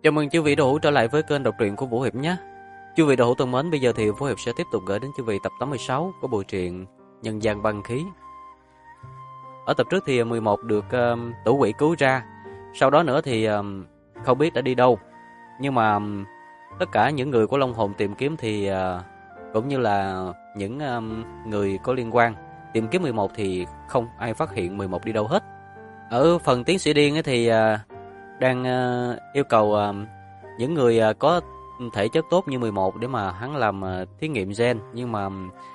Chào mừng chư vị đồ hữu trở lại với kênh đọc truyện của Vũ Hiệp nhé. Chư vị đồ hữu thân mến, bây giờ thì Vũ Hiệp sẽ tiếp tục gửi đến chư vị tập 86 của bộ truyện Nhân gian băng khí. Ở tập trước thì 11 được tử quỷ cứu ra, sau đó nữa thì không biết đã đi đâu. Nhưng mà tất cả những người của Long Hồn tìm kiếm thì cũng như là những người có liên quan tìm kiếm 11 thì không ai phát hiện 11 đi đâu hết. Ở phần tiến sĩ điên ấy thì đang yêu cầu những người có thể chất tốt như 11 để mà hắn làm thí nghiệm gen, nhưng mà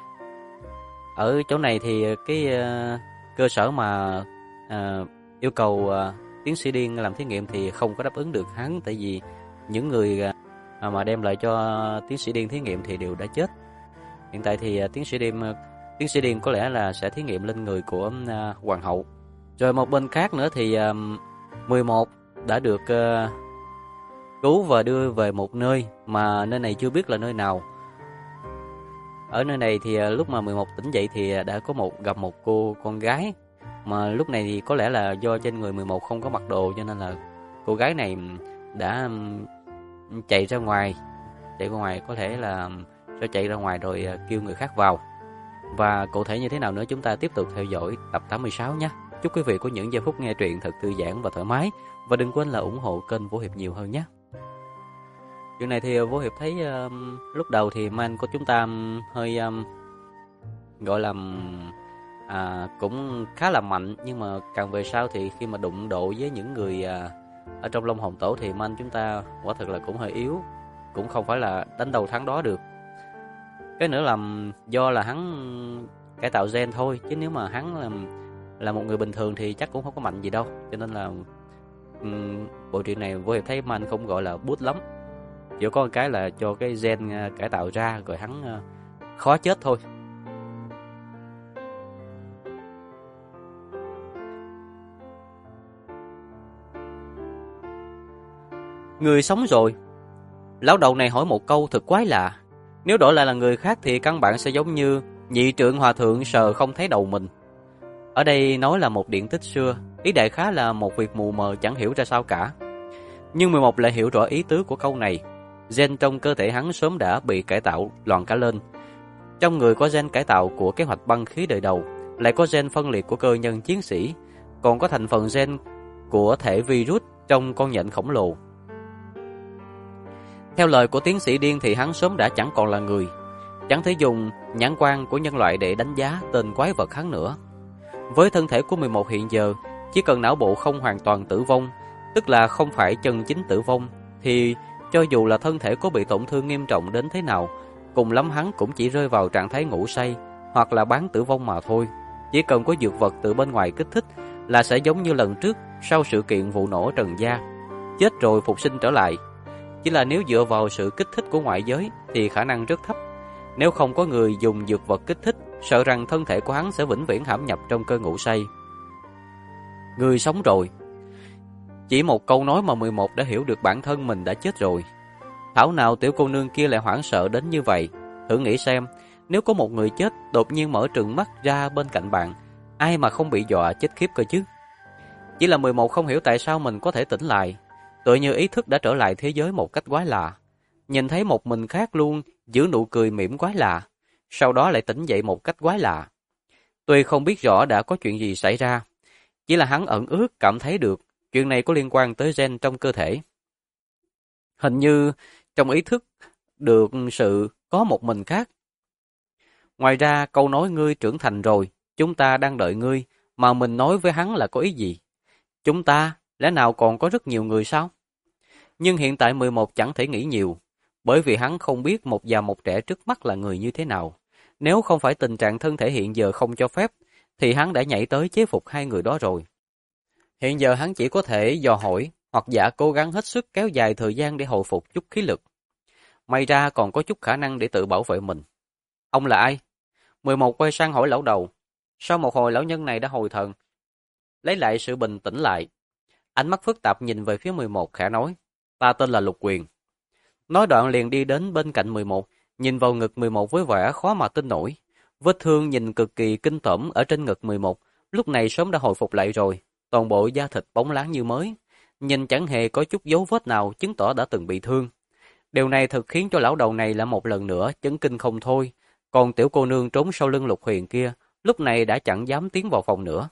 ở chỗ này thì cái cơ sở mà yêu cầu tiến sĩ điên làm thí nghiệm thì không có đáp ứng được hắn, tại vì những người mà đem lại cho tiến sĩ điên thí nghiệm thì đều đã chết. Hiện tại thì tiến sĩ điên có lẽ là sẽ thí nghiệm lên người của hoàng hậu. Rồi một bên khác nữa thì 11 đã được cứu và đưa về một nơi mà nơi này chưa biết là nơi nào. Ở nơi này thì lúc mà 11 tỉnh dậy thì đã có gặp một cô con gái, mà lúc này thì có lẽ là do trên người 11 không có mặc đồ, cho nên là cô gái này đã chạy ra ngoài, có thể là sẽ chạy ra ngoài rồi kêu người khác vào. Và cụ thể như thế nào nữa chúng ta tiếp tục theo dõi tập 86 nhé. Chúc quý vị có những giây phút nghe truyện thật thư giãn và thoải mái, và đừng quên là ủng hộ kênh Vũ Hiệp nhiều hơn nhé. Chuyện này thì Vũ Hiệp thấy lúc đầu thì man của chúng ta hơi gọi là cũng khá là mạnh, nhưng mà càng về sau thì khi mà đụng độ với những người ở trong Long Hồn Tổ thì man chúng ta quả thực là cũng hơi yếu, cũng không phải là đánh đầu thắng đó được. Cái nữa là do là hắn cải tạo gen thôi, chứ nếu mà hắn là một người bình thường thì chắc cũng không có mạnh gì đâu. Cho nên là bộ truyện này Vũ Hiệp thấy man không gọi là bút lắm, chỉ có một cái là cho cái gen cải tạo ra rồi hắn khó chết thôi. Người sống rồi. Lão đầu này hỏi một câu thật quái lạ. Nếu đổi lại là người khác thì căn bản sẽ giống như nhị trượng hòa thượng sờ không thấy đầu mình. Ở đây nói là một điện tích xưa, ý đại khá là một việc mù mờ chẳng hiểu ra sao cả. Nhưng 11 lại hiểu rõ ý tứ của câu này. Gen trong cơ thể hắn sớm đã bị cải tạo loạn cả lên. Trong người có gen cải tạo của kế hoạch băng khí đời đầu, lại có gen phân liệt của cơ nhân chiến sĩ, còn có thành phần gen của thể virus trong con nhện khổng lồ. Theo lời của tiến sĩ điên thì hắn sớm đã chẳng còn là người, chẳng thể dùng nhãn quan của nhân loại để đánh giá tên quái vật hắn nữa. Với thân thể của 11 hiện giờ, chỉ cần não bộ không hoàn toàn tử vong, tức là không phải chân chính tử vong, thì cho dù là thân thể có bị tổn thương nghiêm trọng đến thế nào, cùng lắm hắn cũng chỉ rơi vào trạng thái ngủ say hoặc là bán tử vong mà thôi. Chỉ cần có dược vật từ bên ngoài kích thích là sẽ giống như lần trước sau sự kiện vụ nổ Trần Gia, chết rồi phục sinh trở lại. Chỉ là nếu dựa vào sự kích thích của ngoại giới thì khả năng rất thấp. Nếu không có người dùng dược vật kích thích, sợ rằng thân thể của hắn sẽ vĩnh viễn hãm nhập trong cơn ngủ say. Người sống rồi. Chỉ một câu nói mà 11 đã hiểu được bản thân mình đã chết rồi. Thảo nào tiểu cô nương kia lại hoảng sợ đến như vậy. Thử nghĩ xem, nếu có một người chết đột nhiên mở trừng mắt ra bên cạnh bạn, ai mà không bị dọa chết khiếp cơ chứ. Chỉ là 11 không hiểu tại sao mình có thể tỉnh lại, tựa như ý thức đã trở lại thế giới một cách quái lạ. Nhìn thấy một mình khác luôn, giữ nụ cười mỉm quái lạ, sau đó lại tỉnh dậy một cách quái lạ. Tuy không biết rõ đã có chuyện gì xảy ra, chỉ là hắn ẩn ước cảm thấy được chuyện này có liên quan tới gen trong cơ thể. Hình như trong ý thức được sự có một mình khác. Ngoài ra câu nói ngươi trưởng thành rồi, chúng ta đang đợi ngươi, mà mình nói với hắn là có ý gì? Chúng ta, lẽ nào còn có rất nhiều người sao? Nhưng hiện tại 11 chẳng thể nghĩ nhiều, bởi vì hắn không biết một già một trẻ trước mắt là người như thế nào. Nếu không phải tình trạng thân thể hiện giờ không cho phép, thì hắn đã nhảy tới chế phục hai người đó rồi. Hiện giờ hắn chỉ có thể dò hỏi, hoặc giả cố gắng hết sức kéo dài thời gian để hồi phục chút khí lực. May ra còn có chút khả năng để tự bảo vệ mình. Ông là ai? 11 quay sang hỏi lão đầu. Sau một hồi lão nhân này đã hồi thần, lấy lại sự bình tĩnh lại. Ánh mắt phức tạp nhìn về phía 11 khẽ nói. Ta tên là Lục Quyền. Nói đoạn liền đi đến bên cạnh 11, nhìn vào ngực 11 với vẻ khó mà tin nổi. Vết thương nhìn cực kỳ kinh tởm ở trên ngực 11, lúc này sớm đã hồi phục lại rồi, toàn bộ da thịt bóng láng như mới. nhìn chẳng hề có chút dấu vết nào chứng tỏ đã từng bị thương. Điều này thực khiến cho lão đầu này lại một lần nữa chấn kinh không thôi. Còn tiểu cô nương trốn sau lưng Lục Huyền kia, lúc này đã chẳng dám tiến vào phòng nữa.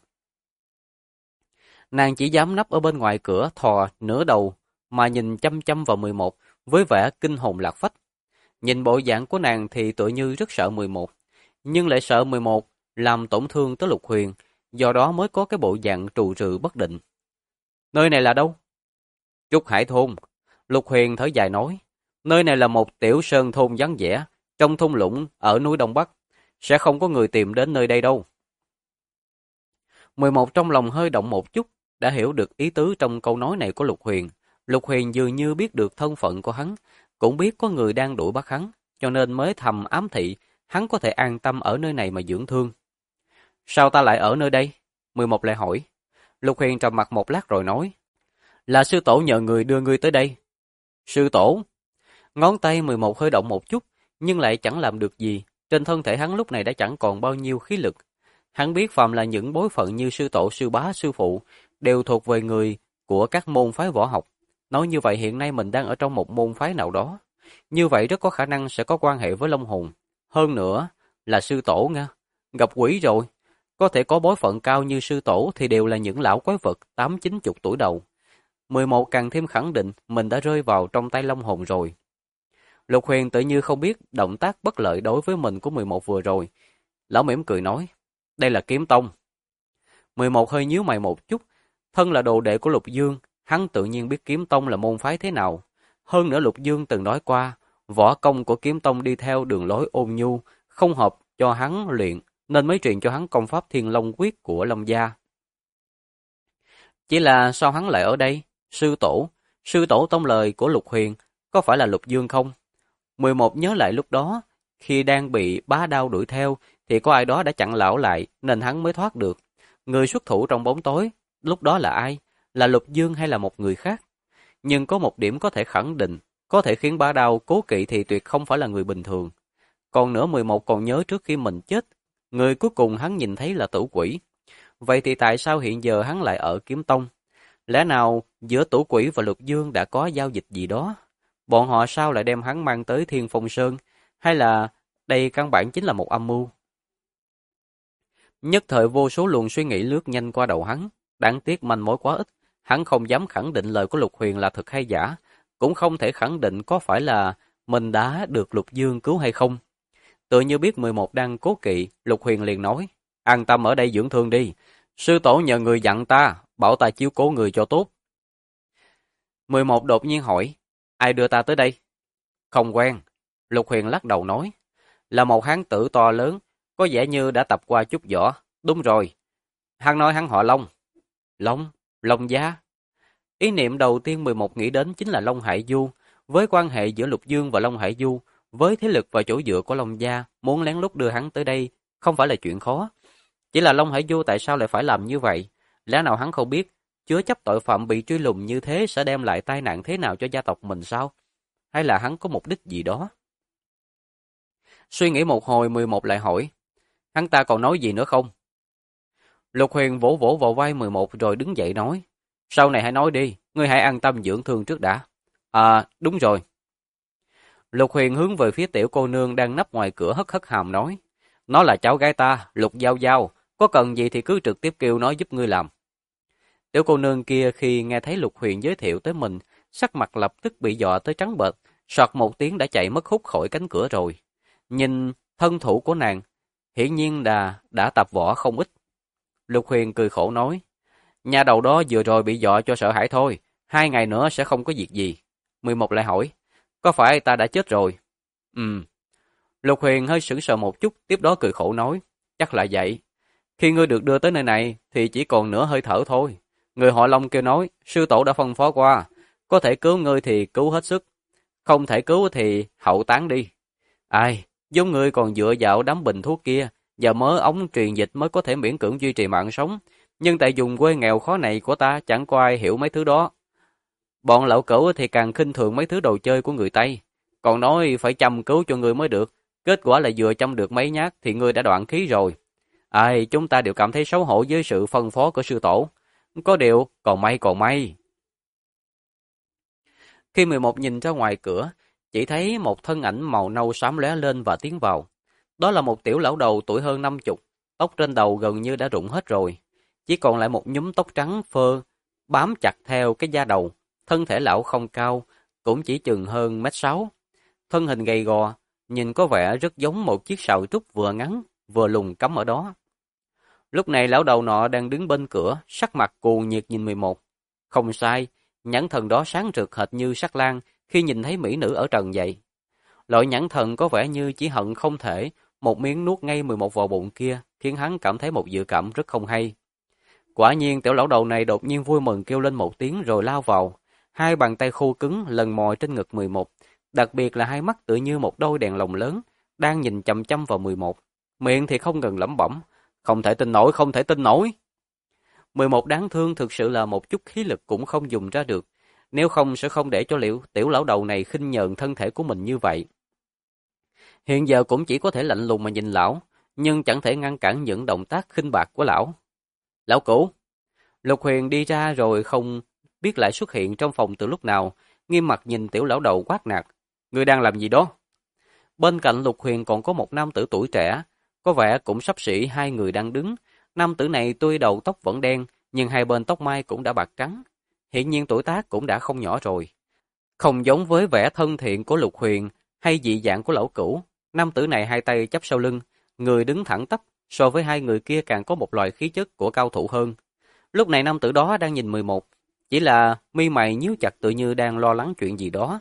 Nàng chỉ dám nấp ở bên ngoài cửa thò nửa đầu, mà nhìn chăm chăm vào 11 với vẻ kinh hồn lạc phách. Nhìn bộ dạng của nàng thì tựa như rất sợ 11, nhưng lại sợ 11 làm tổn thương tới Lục Huyền, do đó mới có cái bộ dạng trù trừ bất định. Nơi này là đâu? Trúc Hải thôn. Lục Huyền thở dài nói, nơi này là một tiểu sơn thôn vắng vẻ, trong thung lũng ở núi Đông Bắc, sẽ không có người tìm đến nơi đây đâu. 11 trong lòng hơi động một chút, đã hiểu được ý tứ trong câu nói này của Lục Huyền. Lục Huyền dường như biết được thân phận của hắn, cũng biết có người đang đuổi bắt hắn, cho nên mới thầm ám thị hắn có thể an tâm ở nơi này mà dưỡng thương. Sao ta lại ở nơi đây? 11 lại hỏi. Lục Huyền trầm mặt một lát rồi nói, là sư tổ nhờ người đưa ngươi tới đây. Sư tổ? Ngón tay 11 hơi động một chút, nhưng lại chẳng làm được gì. Trên thân thể hắn lúc này đã chẳng còn bao nhiêu khí lực. Hắn biết phàm là những bối phận như sư tổ, sư bá, sư phụ đều thuộc về người của các môn phái võ học. Nói như vậy hiện nay mình đang ở trong một môn phái nào đó. Như vậy rất có khả năng sẽ có quan hệ với Long Hồn. Hơn nữa là sư tổ nha. Gặp quỷ rồi. Có thể có bối phận cao như sư tổ thì đều là những lão quái vật 8-90 tuổi đầu. 11 càng thêm khẳng định mình đã rơi vào trong tay Long Hồn rồi. Lục Huyền tự như không biết động tác bất lợi đối với mình của 11 vừa rồi. Lão mỉm cười nói, đây là kiếm tông. 11 hơi nhíu mày một chút, thân là đồ đệ của Lục Dương, hắn tự nhiên biết kiếm tông là môn phái thế nào. Hơn nữa Lục Dương từng nói qua, võ công của kiếm tông đi theo đường lối ôn nhu, không hợp cho hắn luyện, nên mới truyền cho hắn công pháp Thiên Long Quyết của Long gia. Chỉ là sao hắn lại ở đây? Sư tổ tông lời của Lục Huyền, có phải là Lục Dương không? 11 nhớ lại lúc đó, khi đang bị bá đao đuổi theo, thì có ai đó đã chặn lão lại, nên hắn mới thoát được. Người xuất thủ trong bóng tối, lúc đó là ai? Là Lục Dương hay là một người khác? Nhưng có một điểm có thể khẳng định, có thể khiến bá đao cố kỵ thì tuyệt không phải là người bình thường. Còn nữa 11 còn nhớ trước khi mình chết, người cuối cùng hắn nhìn thấy là Tử Quỷ. Vậy thì tại sao hiện giờ hắn lại ở Kiếm Tông? Lẽ nào giữa Tử Quỷ và Lục Dương đã có giao dịch gì đó? Bọn họ sao lại đem hắn mang tới Thiên Phong Sơn? Hay là đây căn bản chính là một âm mưu? Nhất thời vô số luồng suy nghĩ lướt nhanh qua đầu hắn. Đáng tiếc manh mối quá ít. Hắn không dám khẳng định lời của Lục Huyền là thật hay giả. Cũng không thể khẳng định có phải là mình đã được Lục Dương cứu hay không. Tự như biết 11 đang cố kỵ, Lục Huyền liền nói, an tâm ở đây dưỡng thương đi. Sư tổ nhờ người dặn ta, bảo ta chiếu cố người cho tốt. 11 đột nhiên hỏi, ai đưa ta tới đây? Không quen. Lục Huyền lắc đầu nói, là một hán tử to lớn, có vẻ như đã tập qua chút võ. Đúng rồi. Hắn nói hắn họ Long. Long? Long gia? Ý niệm đầu tiên 11 nghĩ đến chính là Long Hải Du. Với quan hệ giữa Lục Dương và Long Hải Du, với thế lực và chỗ dựa của Long gia, muốn lén lút đưa hắn tới đây không phải là chuyện khó. Chỉ là Long Hải Du tại sao lại phải làm như vậy? Lẽ nào hắn không biết chứa chấp tội phạm bị truy lùng như thế sẽ đem lại tai nạn thế nào cho gia tộc mình sao? Hay là hắn có mục đích gì đó? Suy nghĩ một hồi 11 lại hỏi, hắn ta còn nói gì nữa không? Lục Huyền vỗ vỗ vào vai 11 rồi đứng dậy nói, sau này hãy nói đi, ngươi hãy an tâm dưỡng thương trước đã. À, đúng rồi. Lục Huyền hướng về phía tiểu cô nương đang nấp ngoài cửa hất hất hàm nói, nó là cháu gái ta, Lục Giao Giao, có cần gì thì cứ trực tiếp kêu nó giúp ngươi làm. Tiểu cô nương kia khi nghe thấy Lục Huyền giới thiệu tới mình, sắc mặt lập tức bị dọa tới trắng bệch, soạt một tiếng đã chạy mất hút khỏi cánh cửa rồi. Nhìn thân thủ của nàng, hiển nhiên đã tập võ không ít. Lục Huyền cười khổ nói, nhà đầu đó vừa rồi bị dọa cho sợ hãi thôi, 2 ngày nữa sẽ không có việc gì. 11 lại hỏi, có phải ta đã chết rồi? Lục Huyền hơi sững sờ một chút, tiếp đó cười khổ nói, chắc là vậy. Khi ngươi được đưa tới nơi này thì chỉ còn nửa hơi thở thôi. Người họ Long kêu nói, sư tổ đã phân phó qua, có thể cứu ngươi thì cứu hết sức, không thể cứu thì hậu táng đi. Ai, giống ngươi còn dựa vào đám bình thuốc kia, và mớ ống truyền dịch mới có thể miễn cưỡng duy trì mạng sống. Nhưng tại vùng quê nghèo khó này của ta chẳng có ai hiểu mấy thứ đó. Bọn lão cẩu thì càng khinh thường mấy thứ đồ chơi của người Tây, còn nói phải chăm cứu cho ngươi mới được. Kết quả là vừa chăm được mấy nhát thì ngươi đã đoạn khí rồi. Ai, chúng ta đều cảm thấy xấu hổ với sự phân phó của sư tổ. Có điều, còn may. Khi 11 nhìn ra ngoài cửa, chỉ thấy một thân ảnh màu nâu xám lóe lên và tiến vào. Đó là một tiểu lão đầu tuổi hơn 50, tóc trên đầu gần như đã rụng hết rồi. Chỉ còn lại một nhúm tóc trắng phơ, bám chặt theo cái da đầu. Thân thể lão không cao, cũng chỉ chừng hơn 1m6. Thân hình gầy gò, nhìn có vẻ rất giống một chiếc sào trúc vừa ngắn, vừa lùn cắm ở đó. Lúc này lão đầu nọ đang đứng bên cửa, sắc mặt cuồng nhiệt nhìn 11. Không sai, nhãn thần đó sáng rực hệt như sắc lang khi nhìn thấy mỹ nữ ở trần vậy. Loại nhãn thần có vẻ như chỉ hận không thể một miếng nuốt ngay 11 vào bụng kia, khiến hắn cảm thấy một dự cảm rất không hay. Quả nhiên tiểu lão đầu này đột nhiên vui mừng kêu lên một tiếng rồi lao vào. Hai bàn tay khô cứng lần mò trên ngực 11, đặc biệt là hai mắt tựa như một đôi đèn lồng lớn, đang nhìn chằm chằm vào 11. Miệng thì không ngừng lẩm bẩm, không thể tin nổi, không thể tin nổi. 11 đáng thương thực sự là một chút khí lực cũng không dùng ra được, nếu không sẽ không để cho tiểu lão đầu này khinh nhờn thân thể của mình như vậy. Hiện giờ cũng chỉ có thể lạnh lùng mà nhìn lão, nhưng chẳng thể ngăn cản những động tác khinh bạc của lão. Lão Cửu. Lục Huyền đi ra rồi không biết lại xuất hiện trong phòng từ lúc nào, nghiêm mặt nhìn tiểu lão đầu quát nạt. Ngươi đang làm gì đó? Bên cạnh Lục Huyền còn có một nam tử tuổi trẻ, có vẻ cũng xấp xỉ hai người đang đứng. Nam tử này tuy đầu tóc vẫn đen, nhưng hai bên tóc mai cũng đã bạc trắng. Hiện nhiên tuổi tác cũng đã không nhỏ rồi. Không giống với vẻ thân thiện của Lục Huyền hay dị dạng của lão Cửu, nam tử này hai tay chắp sau lưng, người đứng thẳng tắp, so với hai người kia càng có một loại khí chất của cao thủ hơn. Lúc này nam tử đó đang nhìn 11, chỉ là mi mày nhíu chặt tự như đang lo lắng chuyện gì đó.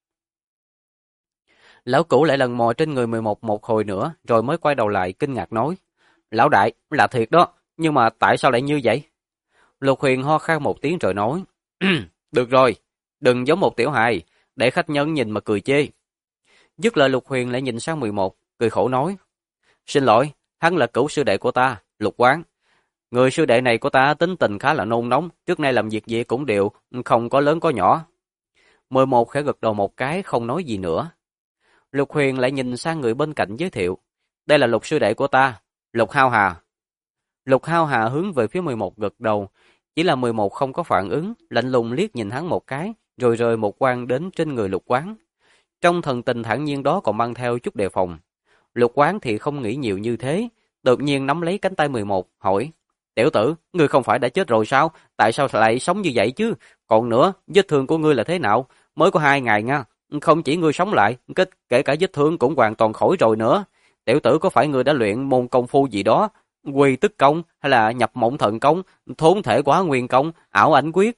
Lão Cửu lại lần mò trên người 11 một hồi nữa, rồi mới quay đầu lại kinh ngạc nói: "Lão đại, là thiệt đó, nhưng mà tại sao lại như vậy?" Lục Huyền ho khan một tiếng rồi nói: "Được rồi, đừng giống một tiểu hài, để khách nhân nhìn mà cười chê." Dứt lời Lục Huyền lại nhìn sang 11, cười khổ nói: "Xin lỗi, hắn là Cửu sư đệ của ta, Lục Quán. Người sư đệ này của ta tính tình khá là nôn nóng, trước nay làm việc gì cũng đều, không có lớn có nhỏ." 11 khẽ gật đầu một cái không nói gì nữa. Lục Huyền lại nhìn sang người bên cạnh giới thiệu: "Đây là Lục sư đệ của ta, Lục Hao Hà." Lục Hao Hà hướng về phía 11 gật đầu, chỉ là 11 không có phản ứng, lạnh lùng liếc nhìn hắn một cái, rồi rời một quan đến trên người Lục Quán. Trong thần tình thản nhiên đó còn mang theo chút đề phòng. Lục Quán thì không nghĩ nhiều như thế, đột nhiên nắm lấy cánh tay 11, hỏi: "Tiểu tử, ngươi không phải đã chết rồi sao? Tại sao lại sống như vậy chứ? Còn nữa, vết thương của ngươi là thế nào? Mới có 2 ngày nha, không chỉ ngươi sống lại, kể cả vết thương cũng hoàn toàn khỏi rồi nữa. Tiểu tử, có phải ngươi đã luyện môn công phu gì đó? Quy tức công hay là nhập mộng thần công, thốn thể quá nguyên công, ảo ảnh quyết?"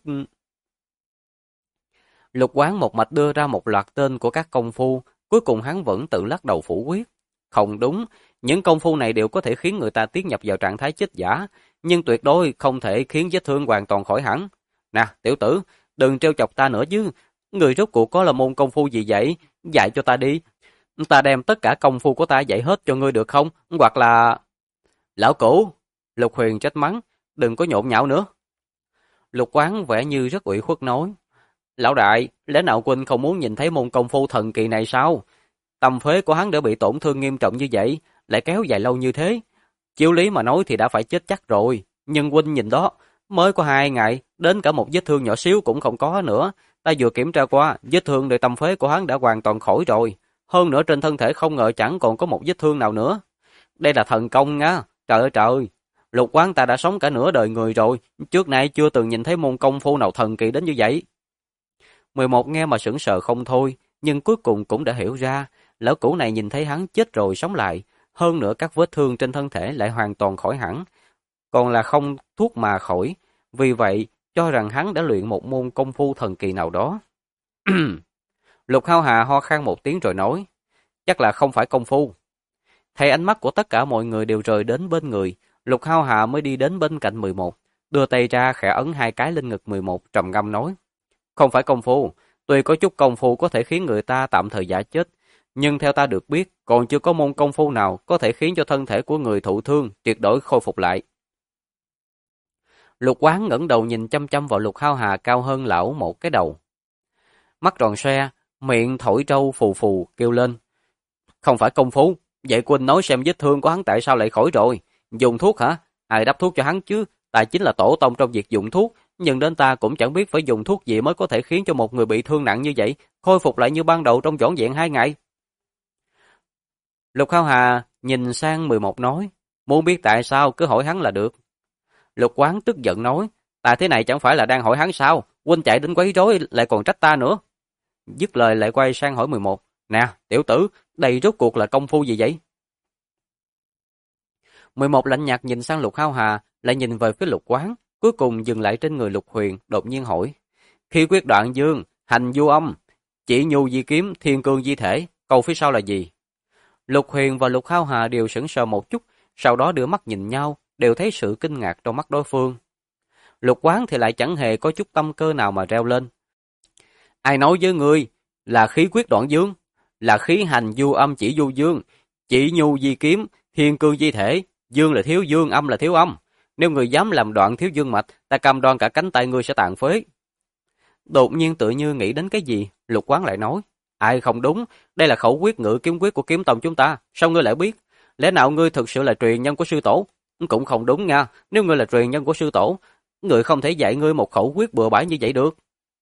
Lục Quán một mạch đưa ra một loạt tên của các công phu, cuối cùng hắn vẫn tự lắc đầu phủ quyết. Không đúng, những công phu này đều có thể khiến người ta tiến nhập vào trạng thái chết giả, nhưng tuyệt đối không thể khiến vết thương hoàn toàn khỏi hẳn. Nè, tiểu tử, đừng trêu chọc ta nữa chứ. Người rốt cuộc có là môn công phu gì vậy? Dạy cho ta đi. Ta đem tất cả công phu của ta dạy hết cho ngươi được không? Hoặc là... Lão Cửu, Lục Huyền trách mắng, đừng có nhộn nhạo nữa. Lục Quán vẻ như rất ủy khuất nói: "Lão đại, lẽ nào huynh không muốn nhìn thấy môn công phu thần kỳ này sao? Tâm phế của hắn đã bị tổn thương nghiêm trọng như vậy, lại kéo dài lâu như thế. Chiếu lý mà nói thì đã phải chết chắc rồi, nhưng huynh nhìn đó, mới có 2 ngày, đến cả một vết thương nhỏ xíu cũng không có nữa. Ta vừa kiểm tra qua, vết thương nơi tâm phế của hắn đã hoàn toàn khỏi rồi. Hơn nữa trên thân thể không ngờ chẳng còn có một vết thương nào nữa. Đây là thần công nha, trời ơi trời. Lục Quán ta đã sống cả nửa đời người rồi, trước nay chưa từng nhìn thấy môn công phu nào thần kỳ đến như vậy." 11 nghe mà sững sờ không thôi, nhưng cuối cùng cũng đã hiểu ra, lão Cửu này nhìn thấy hắn chết rồi sống lại, hơn nữa các vết thương trên thân thể lại hoàn toàn khỏi hẳn, còn là không thuốc mà khỏi, vì vậy cho rằng hắn đã luyện một môn công phu thần kỳ nào đó. Lục Hao Hà ho khan một tiếng rồi nói: "Chắc là không phải công phu." Thấy ánh mắt của tất cả mọi người đều rời đến bên người, Lục Hao Hà mới đi đến bên cạnh 11, đưa tay ra khẽ ấn 2 cái lên ngực 11, trầm ngâm nói: "Không phải công phu, tuy có chút công phu có thể khiến người ta tạm thời giả chết, nhưng theo ta được biết, còn chưa có môn công phu nào có thể khiến cho thân thể của người thụ thương tuyệt đối khôi phục lại." Lục Quán ngẩng đầu nhìn chăm chăm vào Lục Hao Hà cao hơn lão một cái đầu. Mắt tròn xoe, miệng thổi trâu phù phù kêu lên: "Không phải công phu, vậy huynh nói xem vết thương của hắn tại sao lại khỏi rồi? Dùng thuốc hả? Ai đắp thuốc cho hắn chứ? Ta chính là tổ tông trong việc dùng thuốc, nhưng đến ta cũng chẳng biết phải dùng thuốc gì mới có thể khiến cho một người bị thương nặng như vậy khôi phục lại như ban đầu trong vỏn vẹn 2 ngày. Lục Hao Hà nhìn sang 11 nói, muốn biết tại sao cứ hỏi hắn là được. Lục Quán tức giận nói, ta thế này chẳng phải là đang hỏi hắn sao, huynh chạy đến quấy rối lại còn trách ta nữa. Dứt lời lại quay sang hỏi 11, nè, tiểu tử, đây rốt cuộc là công phu gì vậy? 11 lạnh nhạt nhìn sang Lục Hao Hà, lại nhìn về phía Lục Quán, cuối cùng dừng lại trên người Lục Huyền, đột nhiên hỏi, khi quyết đoạn dương, hành du âm, chỉ nhu di kiếm, thiên cương di thể, câu phía sau là gì? Lục Huyền và Lục Hao Hà đều sững sờ một chút, sau đó đưa mắt nhìn nhau, đều thấy sự kinh ngạc trong mắt đối phương. Lục Quán thì lại chẳng hề có chút tâm cơ nào mà reo lên. Ai nói với ngươi là khí quyết đoạn dương, là khí hành du âm chỉ du dương, chỉ nhu di kiếm, thiên cương di thể, dương là thiếu dương, âm là thiếu âm. Nếu ngươi dám làm đoạn thiếu dương mạch, ta cam đoan cả cánh tay ngươi sẽ tàn phế. Đột nhiên tự như nghĩ đến cái gì, Lục Quán lại nói, ai không đúng, đây là khẩu quyết ngự kiếm quyết của kiếm tông chúng ta, sao ngươi lại biết? Lẽ nào ngươi thực sự là truyền nhân của sư tổ? Cũng không đúng nha, nếu ngươi là truyền nhân của sư tổ, ngươi không thể dạy ngươi một khẩu quyết bừa bãi như vậy được.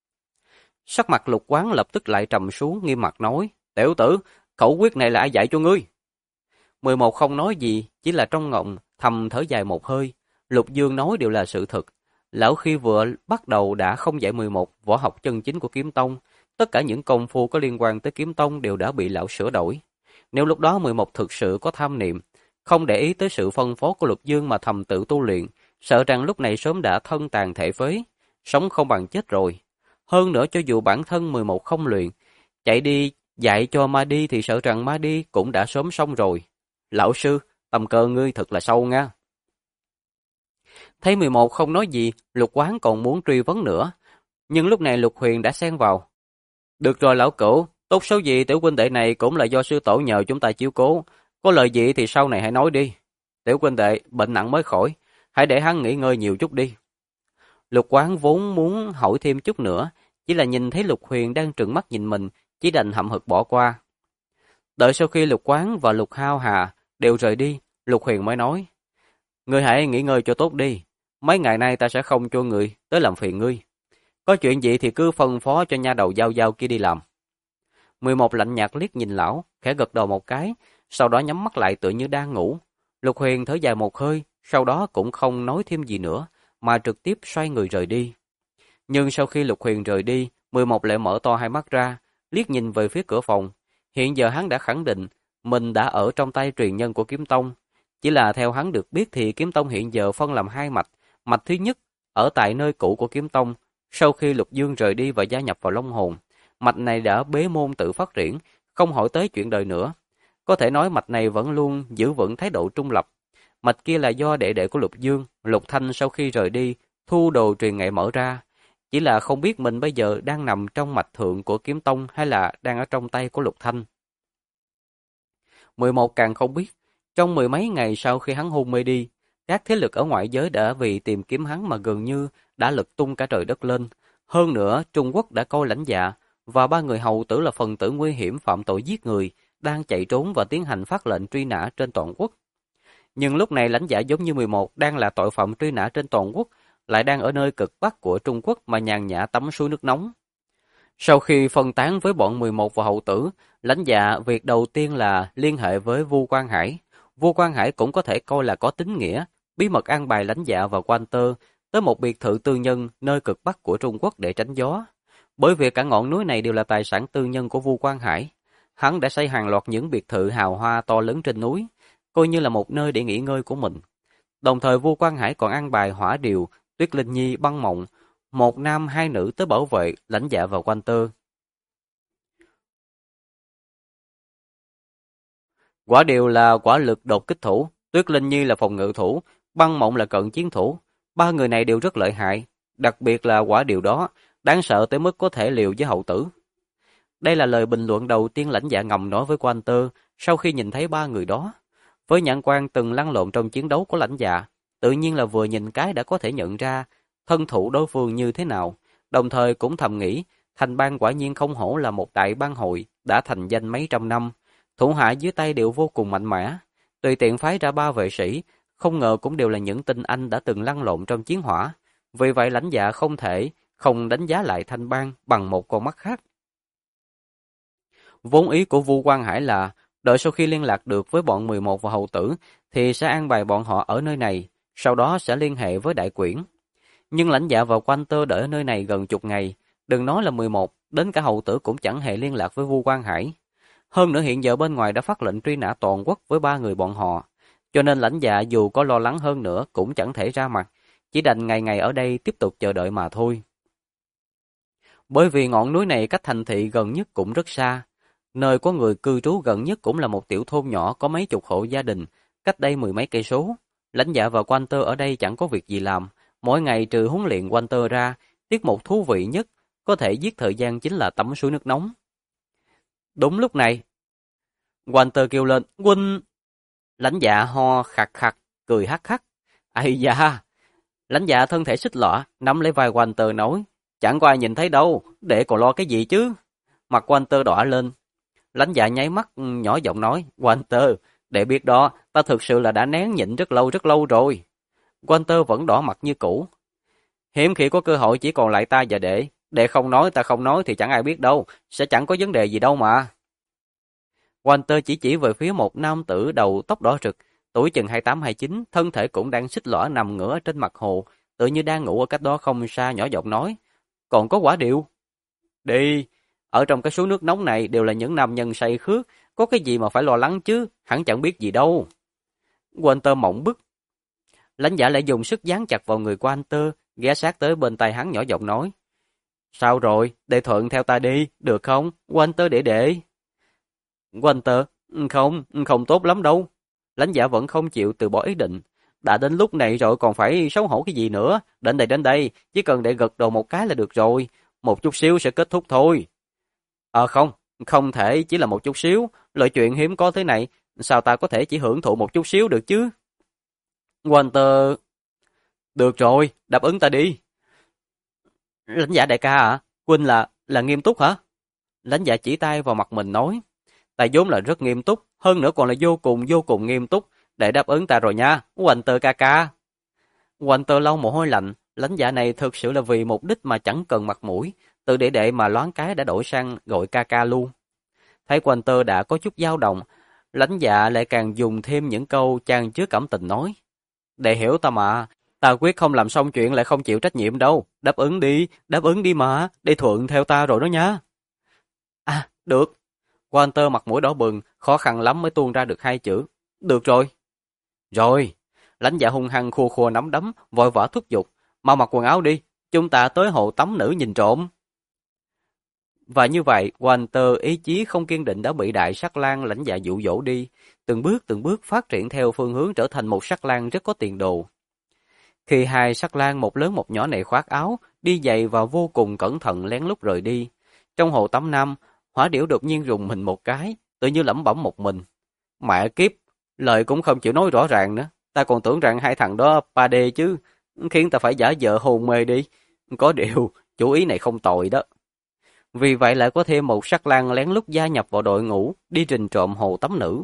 Sắc mặt Lục Quán lập tức lại trầm xuống, nghiêm mặt nói, tiểu tử, khẩu quyết này là ai dạy cho ngươi? 11 không nói gì, chỉ là trong ngộng thầm thở dài một hơi. Lục Dương nói đều là sự thật. Lão khi vừa bắt đầu đã không dạy 11 võ học chân chính của kiếm tông, tất cả những công phu có liên quan tới kiếm tông đều đã bị lão sửa đổi. Nếu lúc đó 11 thực sự có tham niệm, không để ý tới sự phân phó của Lục Dương mà thầm tự tu luyện, sợ rằng lúc này sớm đã thân tàn thể phế, sống không bằng chết rồi. Hơn nữa cho dù bản thân 11 không luyện, chạy đi dạy cho Ma Đi thì sợ rằng Ma Đi cũng đã sớm xong rồi. Lão sư, tầm cơ ngươi thật là sâu nha. Thấy 11 không nói gì, Lục Quán còn muốn truy vấn nữa, nhưng lúc này Lục Huyền đã xen vào. Được rồi lão cửu, tốt xấu gì tiểu huynh đệ này cũng là do sư tổ nhờ chúng ta chiếu cố, có lời gì thì sau này hãy nói đi. Tiểu huynh đệ bệnh nặng mới khỏi, hãy để hắn nghỉ ngơi nhiều chút đi. Lục Quán vốn muốn hỏi thêm chút nữa, chỉ là nhìn thấy Lục Huyền đang trừng mắt nhìn mình, chỉ đành hậm hực bỏ qua. Đợi sau khi Lục Quán và Lục Hao Hà đều rời đi, Lục Huyền mới nói, ngươi hãy nghỉ ngơi cho tốt đi, mấy ngày nay ta sẽ không cho người tới làm phiền ngươi. Có chuyện gì thì cứ phân phó cho nha đầu Giao Giao kia đi làm. 11 lạnh nhạt liếc nhìn lão, khẽ gật đầu một cái, sau đó nhắm mắt lại tựa như đang ngủ. Lục Huyền thở dài một hơi, sau đó cũng không nói thêm gì nữa, mà trực tiếp xoay người rời đi. Nhưng sau khi Lục Huyền rời đi, 11 lại mở to hai mắt ra, liếc nhìn về phía cửa phòng. Hiện giờ hắn đã khẳng định mình đã ở trong tay truyền nhân của Kiếm Tông. Chỉ là theo hắn được biết thì Kiếm Tông hiện giờ phân làm hai mạch. Mạch thứ nhất ở tại nơi cũ của Kiếm Tông, sau khi Lục Dương rời đi và gia nhập vào Long Hồn, mạch này đã bế môn tự phát triển, không hỏi tới chuyện đời nữa. Có thể nói mạch này vẫn luôn giữ vững thái độ trung lập. Mạch kia là do đệ đệ của Lục Dương, Lục Thanh sau khi rời đi, thu đồ truyền nghệ mở ra. Chỉ là không biết mình bây giờ đang nằm trong mạch thượng của Kiếm Tông hay là đang ở trong tay của Lục Thanh. 11 càng không biết, trong mười mấy ngày sau khi hắn hôn mê đi, các thế lực ở ngoại giới đã vì tìm kiếm hắn mà gần như đã lật tung cả trời đất lên. Hơn nữa, Trung Quốc đã coi Lãnh Dạ và ba người hầu tử là phần tử nguy hiểm phạm tội giết người, đang chạy trốn và tiến hành phát lệnh truy nã trên toàn quốc. Nhưng lúc này Lãnh Dạ giống như 11 đang là tội phạm truy nã trên toàn quốc, lại đang ở nơi cực bắc của Trung Quốc mà nhàn nhã tắm suối nước nóng. Sau khi phân tán với bọn 11 và hậu tử, Lãnh Dạ việc đầu tiên là liên hệ với Vu Quang Hải. Vu Quang Hải cũng có thể coi là có tín nghĩa, bí mật an bài Lãnh Dạ và Quan Tơ tới một biệt thự tư nhân nơi cực bắc của Trung Quốc để tránh gió. Bởi vì cả ngọn núi này đều là tài sản tư nhân của Vu Quang Hải, hắn đã xây hàng loạt những biệt thự hào hoa to lớn trên núi, coi như là một nơi để nghỉ ngơi của mình. Đồng thời Vu Quang Hải còn an bài Hỏa Điều, Tuyết Linh Nhi, Băng Mộng, một nam hai nữ tới bảo vệ Lãnh Dạ và Quan Tơ. Hỏa Điều là quả lực đột kích thủ, Tuyết Linh Nhi là phòng ngự thủ, Băng Mộng là cận chiến thủ. Ba người này đều rất lợi hại, đặc biệt là Hỏa Điều đó, đáng sợ tới mức có thể liều với hậu tử. Đây là lời bình luận đầu tiên Lãnh Dạ ngầm nói với Quan Tơ sau khi nhìn thấy ba người đó. Với nhãn quan từng lăn lộn trong chiến đấu của Lãnh Dạ, tự nhiên là vừa nhìn cái đã có thể nhận ra thân thủ đối phương như thế nào, đồng thời cũng thầm nghĩ, Thành Bang quả nhiên không hổ là một đại bang hội đã thành danh mấy trăm năm, thủ hạ dưới tay đều vô cùng mạnh mẽ, tùy tiện phái ra ba vệ sĩ, không ngờ cũng đều là những tinh anh đã từng lăn lộn trong chiến hỏa, Vì vậy lãnh dạ không thể không đánh giá lại Thanh Bang bằng một con mắt khác. Vốn ý của Vu Quang Hải là đợi sau khi liên lạc được với bọn 11 và hầu tử thì sẽ an bài bọn họ ở nơi này, sau đó sẽ liên hệ với đại quyển. Nhưng lãnh dạ và Quanh Tơ đợi ở nơi này gần chục ngày, đừng nói là 11, đến cả hầu tử cũng chẳng hề liên lạc với Vu Quang Hải. Hơn nữa hiện giờ bên ngoài đã phát lệnh truy nã toàn quốc với 3 người bọn họ, cho nên lãnh dạ dù có lo lắng hơn nữa cũng chẳng thể ra mặt, chỉ đành ngày ngày ở đây tiếp tục chờ đợi mà thôi. Bởi vì ngọn núi này cách thành thị gần nhất cũng rất xa, nơi có người cư trú gần nhất cũng là một tiểu thôn nhỏ có mấy chục hộ gia đình, cách đây mười mấy cây số. Lãnh dạ và Quanh Tơ ở đây chẳng có việc gì làm, mỗi ngày trừ huấn luyện Quanh Tơ ra, tiết mục thú vị nhất có thể giết thời gian chính là tắm suối nước nóng. Đúng lúc này, Quanh Tơ kêu lên, "Huynh!" Lãnh dạ ho khạc khạc, cười hắc hắc. "Ây da!" Lãnh dạ thân thể xích lõa, nắm lấy vai Quanh Tơ nói, "Chẳng có ai nhìn thấy đâu, để còn lo cái gì chứ?" Mặt Quanh Tơ đỏ lên. Lãnh dạ nháy mắt nhỏ giọng nói, "Quanh Tơ, để biết đó, ta thực sự là đã nén nhịn rất lâu rồi." Quanh Tơ vẫn đỏ mặt như cũ. "Hiếm khi có cơ hội chỉ còn lại ta và đệ không nói ta không nói thì chẳng ai biết đâu, sẽ chẳng có vấn đề gì đâu mà." Quanh Tơ chỉ về phía một nam tử đầu tóc đỏ rực, tuổi chừng 28-29, thân thể cũng đang xích lõa nằm ngửa trên mặt hồ, tự như đang ngủ ở cách đó không xa, nhỏ giọng nói, "Còn có Quả Điệu." "Đi, ở trong cái suối nước nóng này đều là những nam nhân say khước, có cái gì mà phải lo lắng chứ, hắn chẳng biết gì đâu." Quanh Tơ mộng bức. Lãnh dạ lại dùng sức dán chặt vào người của anh Tơ, ghé sát tới bên tai hắn nhỏ giọng nói, "Sao rồi, đệ thuận theo ta đi, được không? Quanh Tơ đệ." Quanh Tơ, không tốt lắm đâu." Lãnh dạ vẫn không chịu từ bỏ ý định. "Đã đến lúc này rồi còn phải xấu hổ cái gì nữa, đến đây, chỉ cần để gật đầu một cái là được rồi, một chút xíu sẽ kết thúc thôi." Không, không thể chỉ là một chút xíu, loại chuyện hiếm có thế này, sao ta có thể chỉ hưởng thụ một chút xíu được chứ?" Walter, "Được rồi, đáp ứng ta đi." "Lãnh dạ đại ca ạ, huynh là nghiêm túc hả?" Lãnh dạ chỉ tay vào mặt mình nói, "Ta vốn là rất nghiêm túc, hơn nữa còn là vô cùng nghiêm túc, để đáp ứng ta rồi nha, Walter ca ca." Walter lau mồ hôi lạnh, lãnh dạ này thực sự là vì mục đích mà chẳng cần mặt mũi, từ đệ mà loáng cái đã đổi sang gọi ca ca luôn. Thấy Walter đã có chút dao động, lãnh dạ lại càng dùng thêm những câu chan chứa cảm tình nói, "Đệ hiểu ta mà, ta quyết không làm xong chuyện lại không chịu trách nhiệm đâu, đáp ứng đi mà, để thuận theo ta rồi đó nha." Được." Walter mặt mũi đỏ bừng, khó khăn lắm mới tuôn ra được hai chữ, "Được rồi." "Rồi." Lãnh dạ hung hăng khua khua nắm đấm, vội vã thúc giục, "Mau mặc quần áo đi, chúng ta tới hồ tắm nữ nhìn trộm." Và như vậy, Walter ý chí không kiên định đã bị đại sắc lang lãnh dạ dụ dỗ đi, từng bước phát triển theo phương hướng trở thành một sắc lang rất có tiền đồ. Khi hai sắc lang một lớn một nhỏ này khoác áo, đi giày và vô cùng cẩn thận lén lút rời đi, trong hồ tắm nam, Hỏa Điểu đột nhiên rùng mình một cái, tự như lẩm bẩm một mình, "Mẹ kiếp, lời cũng không chịu nói rõ ràng nữa, ta còn tưởng rằng hai thằng đó pa đê chứ, khiến ta phải giả vờ hôn mê đi, có điều, chủ ý này không tồi đó." Vì vậy lại có thêm một sắc lang lén lút gia nhập vào đội ngũ, đi rình trộm hồ tắm nữ.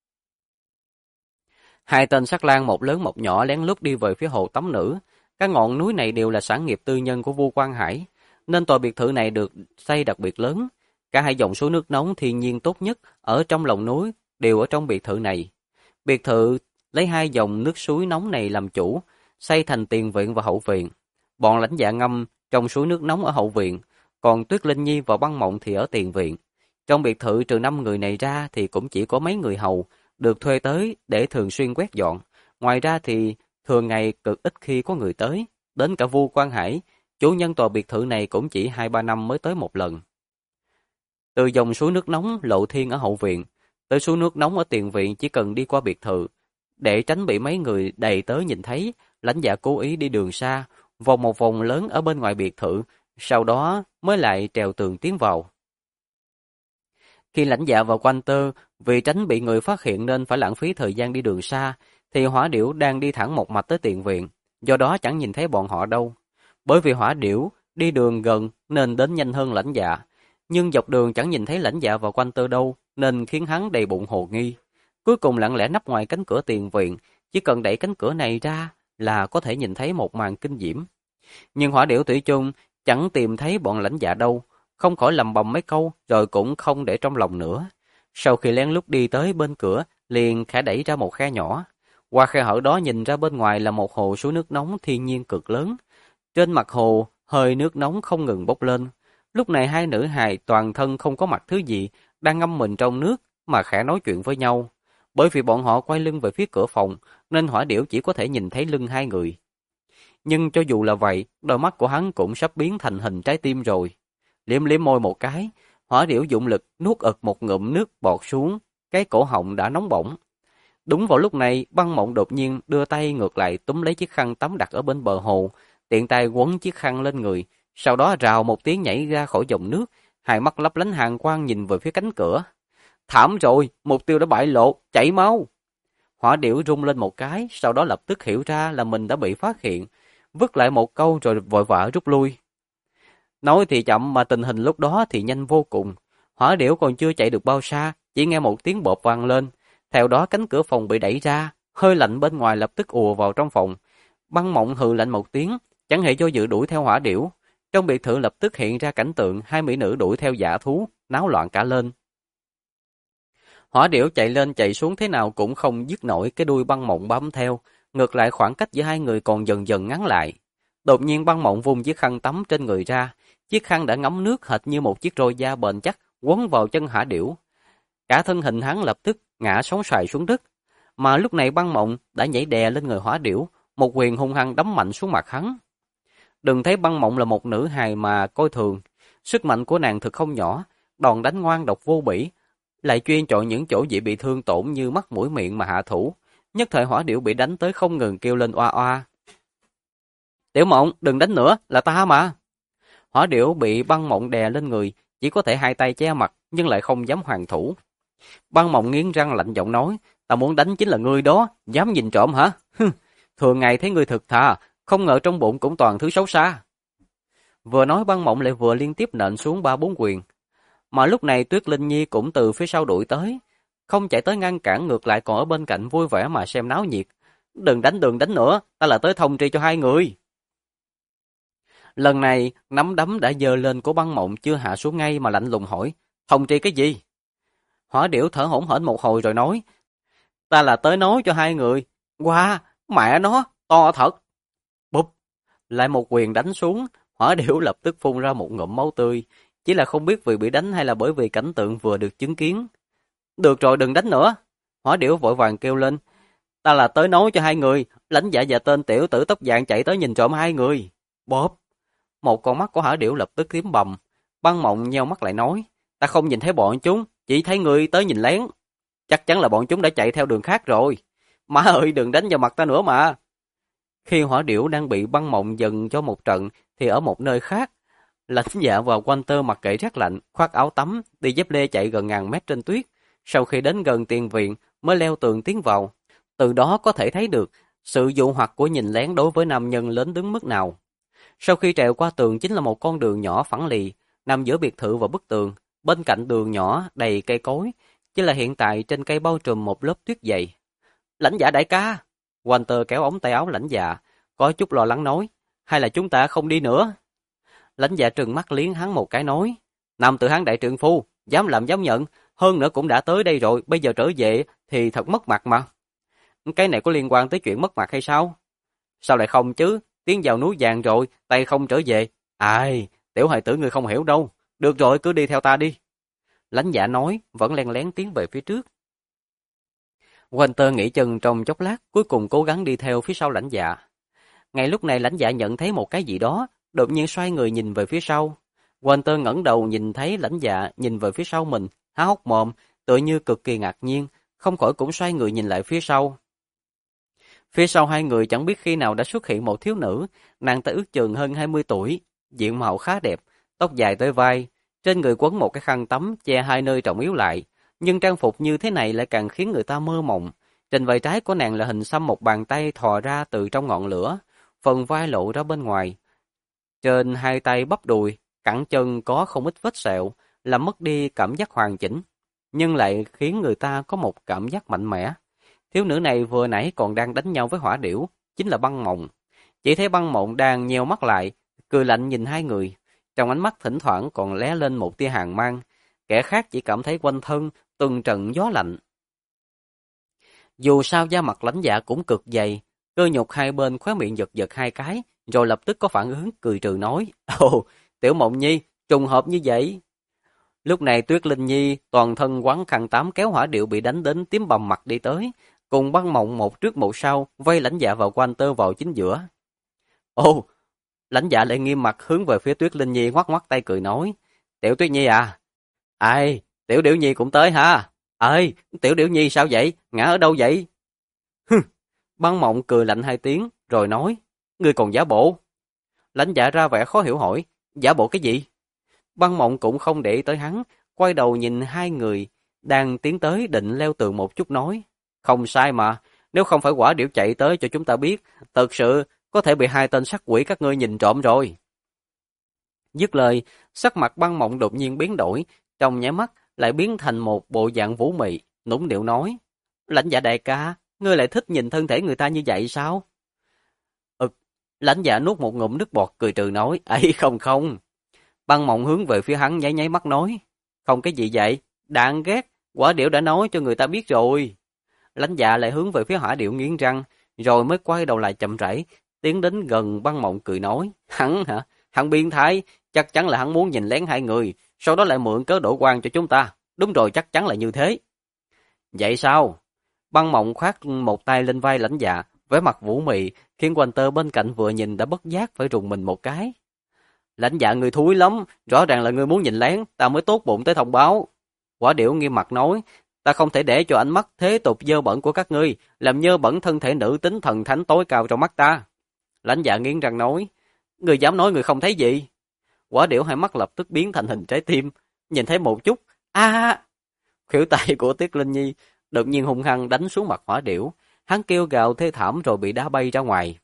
Hai tên sắc lang một lớn một nhỏ lén lút đi về phía hồ tắm nữ. Các ngọn núi này đều là sản nghiệp tư nhân của vua Quang Hải, nên tòa biệt thự này được xây đặc biệt lớn. Cả hai dòng suối nước nóng thiên nhiên tốt nhất ở trong lòng núi đều ở trong biệt thự này. Biệt thự lấy hai dòng nước suối nóng này làm chủ, xây thành tiền viện và hậu viện. Bọn lãnh dạ ngâm trong suối nước nóng ở hậu viện, còn Tuyết Linh Nhi và Băng Mộng thì ở tiền viện. Trong biệt thự trừ 5 người này ra thì cũng chỉ có mấy người hầu được thuê tới để thường xuyên quét dọn. Ngoài ra thì thường ngày cực ít khi có người tới. Đến cả vua Quang Hải, chủ nhân tòa biệt thự này cũng chỉ 2-3 năm mới tới một lần. Từ dòng suối nước nóng Lộ Thiên ở hậu viện, tới suối nước nóng ở tiền viện chỉ cần đi qua biệt thự. Để tránh bị mấy người đầy tới nhìn thấy, lãnh dạ cố ý đi đường xa, vòng một vòng lớn ở bên ngoài biệt thự, sau đó mới lại trèo tường tiến vào. Khi lãnh dạ và Quanh Tơ vì tránh bị người phát hiện nên phải lãng phí thời gian đi đường xa, thì Hỏa Điểu đang đi thẳng một mạch tới tiền viện, do đó chẳng nhìn thấy bọn họ đâu. Bởi vì Hỏa Điểu đi đường gần nên đến nhanh hơn lãnh dạ, nhưng dọc đường chẳng nhìn thấy lãnh dạ và Quanh Tơ đâu, nên khiến hắn đầy bụng hồ nghi. Cuối cùng lặng lẽ nấp ngoài cánh cửa tiền viện, chỉ cần đẩy cánh cửa này ra là có thể nhìn thấy một màn kinh diễm. Nhưng Hỏa Điểu thủy chung chẳng tìm thấy bọn lãnh dạ đâu, không khỏi lầm bầm mấy câu rồi cũng không để trong lòng nữa. Sau khi lén lút đi tới bên cửa, liền khẽ đẩy ra một khe nhỏ. Qua khe hở đó nhìn ra bên ngoài là một hồ suối nước nóng thiên nhiên cực lớn. Trên mặt hồ, hơi nước nóng không ngừng bốc lên. Lúc này hai nữ hài toàn thân không có mặc thứ gì, đang ngâm mình trong nước mà khẽ nói chuyện với nhau. Bởi vì bọn họ quay lưng về phía cửa phòng, nên Hỏa Điểu chỉ có thể nhìn thấy lưng hai người. Nhưng cho dù là vậy, đôi mắt của hắn cũng sắp biến thành hình trái tim rồi. Liếm liếm môi một cái, Hỏa Điểu dụng lực nuốt ực một ngụm nước bọt xuống, cái cổ họng đã nóng bỏng. Đúng vào lúc này, Băng Mộng đột nhiên đưa tay ngược lại túm lấy chiếc khăn tắm đặt ở bên bờ hồ, tiện tay quấn chiếc khăn lên người, sau đó rào một tiếng nhảy ra khỏi dòng nước, hai mắt lấp lánh hàn quang nhìn về phía cánh cửa. Thảm rồi, mục tiêu đã bại lộ, chạy mau! Hỏa Điểu rung lên một cái, sau đó lập tức hiểu ra là mình đã bị phát hiện, vứt lại một câu rồi vội vã rút lui. Nói thì chậm mà tình hình lúc đó thì nhanh vô cùng. Hỏa Điểu còn chưa chạy được bao xa, chỉ nghe một tiếng bộp vang lên. Theo đó cánh cửa phòng bị đẩy ra, hơi lạnh bên ngoài lập tức ùa vào trong phòng. Băng Mộng hừ lạnh một tiếng, chẳng hề do dự đuổi theo Hỏa Điểu. Trong biệt thự lập tức hiện ra cảnh tượng hai mỹ nữ đuổi theo dã thú, náo loạn cả lên. Hỏa Điểu chạy lên chạy xuống thế nào cũng không dứt nổi cái đuôi Băng Mộng bám theo, ngược lại khoảng cách giữa hai người còn dần dần ngắn lại. Đột nhiên Băng Mộng vung chiếc khăn tắm trên người ra, chiếc khăn đã ngấm nước hệt như một chiếc roi da bền chắc quấn vào chân Hỏa Điểu. Cả thân hình hắn lập tức ngã sóng xoài xuống đất, mà lúc này Băng Mộng đã nhảy đè lên người Hỏa Điểu, một quyền hung hăng đấm mạnh xuống mặt hắn. Đừng thấy Băng Mộng là một nữ hài mà coi thường, sức mạnh của nàng thực không nhỏ, đòn đánh ngoan độc vô bỉ, lại chuyên chọn những chỗ dễ bị thương tổn như mắt mũi miệng mà hạ thủ. Nhất thời Hỏa Điểu bị đánh tới không ngừng kêu lên oa oa. Tiểu Mộng, đừng đánh nữa, là ta mà. Hỏa Điểu bị Băng Mộng đè lên người, chỉ có thể hai tay che mặt nhưng lại không dám hoàn thủ. Băng Mộng nghiến răng lạnh giọng nói, ta muốn đánh chính là ngươi đó, dám nhìn trộm hả? Thường ngày thấy ngươi thực thà, không ngờ trong bụng cũng toàn thứ xấu xa. Vừa nói Băng Mộng lại vừa liên tiếp nện xuống 3-4 quyền. Mà lúc này Tuyết Linh Nhi cũng từ phía sau đuổi tới, không chạy tới ngăn cản, ngược lại còn ở bên cạnh vui vẻ mà xem náo nhiệt. Đừng đánh nữa, ta là tới thông tri cho hai người. Lần này, nắm đấm đã giơ lên của Băng Mộng chưa hạ xuống ngay mà lạnh lùng hỏi, thông tri cái gì? Hỏa Điểu thở hổn hển một hồi rồi nói, ta là tới nói cho hai người. Wow, mẹ nó, to thật. Bụp, lại một quyền đánh xuống, Hỏa Điểu lập tức phun ra một ngụm máu tươi, chỉ là không biết vì bị đánh hay là bởi vì cảnh tượng vừa được chứng kiến. Được rồi, đừng đánh nữa. Hỏa Điểu vội vàng kêu lên, ta là tới nói cho hai người, lãnh dạ và tên tiểu tử tóc vàng chạy tới nhìn trộm hai người. Bóp, một con mắt của Hỏa Điểu lập tức tím bầm. Băng Mộng nheo mắt lại nói, ta không nhìn thấy bọn chúng, chỉ thấy người tới nhìn lén. Chắc chắn là bọn chúng đã chạy theo đường khác rồi. Má ơi, đừng đánh vào mặt ta nữa mà. Khi Hỏa Điểu đang bị Băng Mộng dần cho một trận, thì ở một nơi khác, lãnh dạ và Walter mặc kệ rét lạnh, khoác áo tắm, đi dép lê chạy gần ngàn mét trên tuyết. Sau khi đến gần tiền viện, mới leo tường tiến vào. Từ đó có thể thấy được sự dụ hoặc của nhìn lén đối với nam nhân lớn đến mức nào. Sau khi trèo qua tường chính là một con đường nhỏ phẳng lì, nằm giữa biệt thự và bức tường. Bên cạnh đường nhỏ đầy cây cối, chỉ là hiện tại trên cây bao trùm một lớp tuyết dày. Lãnh dạ đại ca! Walter kéo ống tay áo lãnh dạ, có chút lo lắng nói, hay là chúng ta không đi nữa? Lãnh dạ trừng mắt liếng hắn một cái nói, nam tử hắn đại trượng phu, dám làm dám nhận, hơn nữa cũng đã tới đây rồi, bây giờ trở về thì thật mất mặt mà. Cái này có liên quan tới chuyện mất mặt hay sao? Sao lại không chứ, tiến vào núi vàng rồi, tay không trở về. Ai, tiểu hài tử ngươi không hiểu đâu, được rồi cứ đi theo ta đi. Lãnh dạ nói, vẫn len lén tiến về phía trước. Walter nghỉ chân trong chốc lát, cuối cùng cố gắng đi theo phía sau lãnh dạ. Ngay lúc này lãnh dạ nhận thấy một cái gì đó, đột nhiên xoay người nhìn về phía sau. Walter ngẩng đầu nhìn thấy lãnh dạ nhìn về phía sau mình, há hốc mồm, tựa như cực kỳ ngạc nhiên, không khỏi cũng xoay người nhìn lại phía sau. Phía sau hai người chẳng biết khi nào đã xuất hiện một thiếu nữ, nàng ta ước chừng hơn 20 tuổi, diện mạo khá đẹp, tóc dài tới vai, trên người quấn một cái khăn tắm che hai nơi trọng yếu lại, nhưng trang phục như thế này lại càng khiến người ta mơ mộng. Trên vai trái của nàng là hình xăm một bàn tay thò ra từ trong ngọn lửa, phần vai lộ ra bên ngoài. Trên hai tay bắp đùi, cẳng chân có không ít vết sẹo, làm mất đi cảm giác hoàn chỉnh, nhưng lại khiến người ta có một cảm giác mạnh mẽ. Thiếu nữ này vừa nãy còn đang đánh nhau với Hỏa Điểu, chính là Băng Mộng. Chỉ thấy Băng Mộng đang nheo mắt lại, cười lạnh nhìn hai người. Trong ánh mắt thỉnh thoảng còn lóe lên một tia hàn mang. Kẻ khác chỉ cảm thấy quanh thân từng trận gió lạnh. Dù sao da mặt Lãnh Dạ cũng cực dày, cơ nhục hai bên khóe miệng giật giật hai cái, rồi lập tức có phản ứng cười trừ nói: "Ồ, Tiểu Mộng Nhi, trùng hợp như vậy." Lúc này Tuyết Linh Nhi toàn thân quấn khăn tắm kéo Hỏa Điệu bị đánh đến tím bầm mặt đi tới, cùng Băng Mộng một trước một sau vây Lãnh Dạ vào quanh tơ vào chính giữa. "Ồ!" Lãnh Dạ lại nghiêm mặt hướng về phía Tuyết Linh Nhi ngoắc ngoắc tay cười nói: "Tiểu Tuyết Nhi à? Ai, Tiểu Điểu Nhi cũng tới hả? Ơi, Tiểu Điểu Nhi sao vậy? Ngã ở đâu vậy?" Băng Mộng cười lạnh hai tiếng, rồi nói: "Ngươi còn giả bộ?" Lãnh Dạ ra vẻ khó hiểu hỏi: "Giả bộ cái gì?" Băng Mộng cũng không để ý tới hắn, quay đầu nhìn hai người đang tiến tới định leo tường một chút nói: "Không sai mà, nếu không phải Quả Điểu chạy tới cho chúng ta biết, thật sự có thể bị hai tên sát quỷ các ngươi nhìn trộm rồi." Dứt lời, sắc mặt Băng Mộng đột nhiên biến đổi, trong nháy mắt lại biến thành một bộ dạng vũ mị, nũng nịu nói: "Lãnh Dạ đại ca, ngươi lại thích nhìn thân thể người ta như vậy sao?" Lãnh Dạ nuốt một ngụm nước bọt cười trừ nói: "Ấy không không." Băng Mộng hướng về phía hắn nháy nháy mắt nói: "Không cái gì vậy? Đáng ghét, Quả Điểu đã nói cho người ta biết rồi." Lãnh Dạ lại hướng về phía Hỏa Điểu nghiến răng, rồi mới quay đầu lại chậm rãi, tiến đến gần Băng Mộng cười nói: "Hắn hả? Hắn biến thái, chắc chắn là hắn muốn nhìn lén hai người, sau đó lại mượn cớ đổ oan cho chúng ta. Đúng rồi, chắc chắn là như thế." "Vậy sao?" Băng Mộng khoác một tay lên vai Lãnh Dạ, vẻ mặt vũ mị, khiến Quanh Tơ bên cạnh vừa nhìn đã bất giác phải rùng mình một cái. "Lãnh Dạ người thúi lắm, rõ ràng là người muốn nhìn lén, ta mới tốt bụng tới thông báo." Quả Điểu nghiêm mặt nói: "Ta không thể để cho ánh mắt thế tục dơ bẩn của các ngươi làm nhơ bẩn thân thể nữ tính thần thánh tối cao trong mắt ta." Lãnh Dạ nghiến răng nói: "Người dám nói người không thấy gì?" Quả Điểu hai mắt lập tức biến thành hình trái tim, nhìn thấy một chút, khuỷu tay của Tiết Linh Nhi đột nhiên hung hăng đánh xuống mặt Hỏa Điểu, hắn kêu gào thê thảm rồi bị đá bay ra ngoài.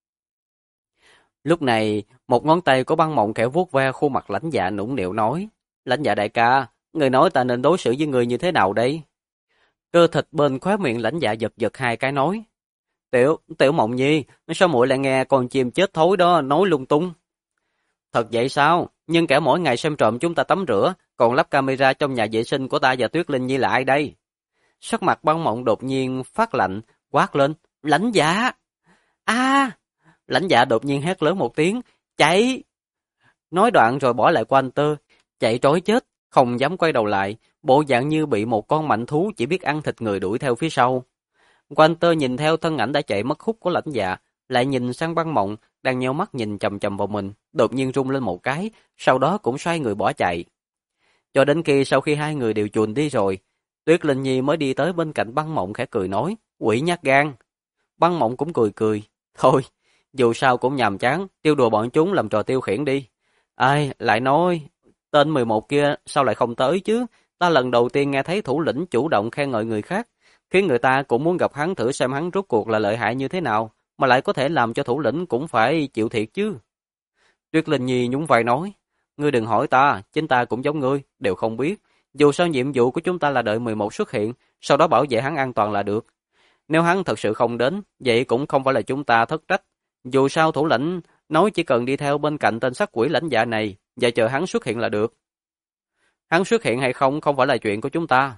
Lúc này, một ngón tay của Băng Mộng khẽ vuốt ve khuôn mặt Lãnh Dạ nũng nịu nói: "Lãnh Dạ đại ca, người nói ta nên đối xử với người như thế nào đây?" Cơ thịt bên khóe miệng Lãnh Dạ giật giật hai cái nói: Tiểu Mộng Nhi, sao muội lại nghe con chim chết thối đó nói lung tung?" "Thật vậy sao? Nhưng kẻ mỗi ngày xem trộm chúng ta tắm rửa, còn lắp camera trong nhà vệ sinh của ta và Tuyết Linh Nhi là ai đây?" Sắc mặt Băng Mộng đột nhiên phát lạnh, quát lên: "Lãnh Dạ!" A! Lãnh Dạ đột nhiên hét lớn một tiếng: "Chạy!" Nói đoạn rồi bỏ lại Quanh Tơ, chạy trối chết, không dám quay đầu lại, bộ dạng như bị một con mạnh thú chỉ biết ăn thịt người đuổi theo phía sau. Quanh Tơ nhìn theo thân ảnh đã chạy mất hút của Lãnh Dạ, lại nhìn sang Băng Mộng đang nheo mắt nhìn chằm chằm vào mình, đột nhiên rung lên một cái, sau đó cũng xoay người bỏ chạy. Cho đến khi sau khi hai người đều chuồn đi rồi, Tuyết Linh Nhi mới đi tới bên cạnh Băng Mộng khẽ cười nói: "Quỷ nhát gan." Băng Mộng cũng cười cười: "Thôi, dù sao cũng nhàm chán, tiêu đùa bọn chúng làm trò tiêu khiển đi." Ai, lại nói, tên 11 kia sao lại không tới chứ? Ta lần đầu tiên nghe thấy thủ lĩnh chủ động khen ngợi người khác, khiến người ta cũng muốn gặp hắn thử xem hắn rốt cuộc là lợi hại như thế nào, mà lại có thể làm cho thủ lĩnh cũng phải chịu thiệt chứ. Tuyết Linh Nhi nhún vai nói: "Ngươi đừng hỏi ta, chính ta cũng giống ngươi, đều không biết. Dù sao nhiệm vụ của chúng ta là đợi 11 xuất hiện, sau đó bảo vệ hắn an toàn là được. Nếu hắn thật sự không đến, vậy cũng không phải là chúng ta thất trách. Dù sao thủ lĩnh nói chỉ cần đi theo bên cạnh tên sát quỷ Lãnh Dạ này và chờ hắn xuất hiện là được. Hắn xuất hiện hay không không phải là chuyện của chúng ta."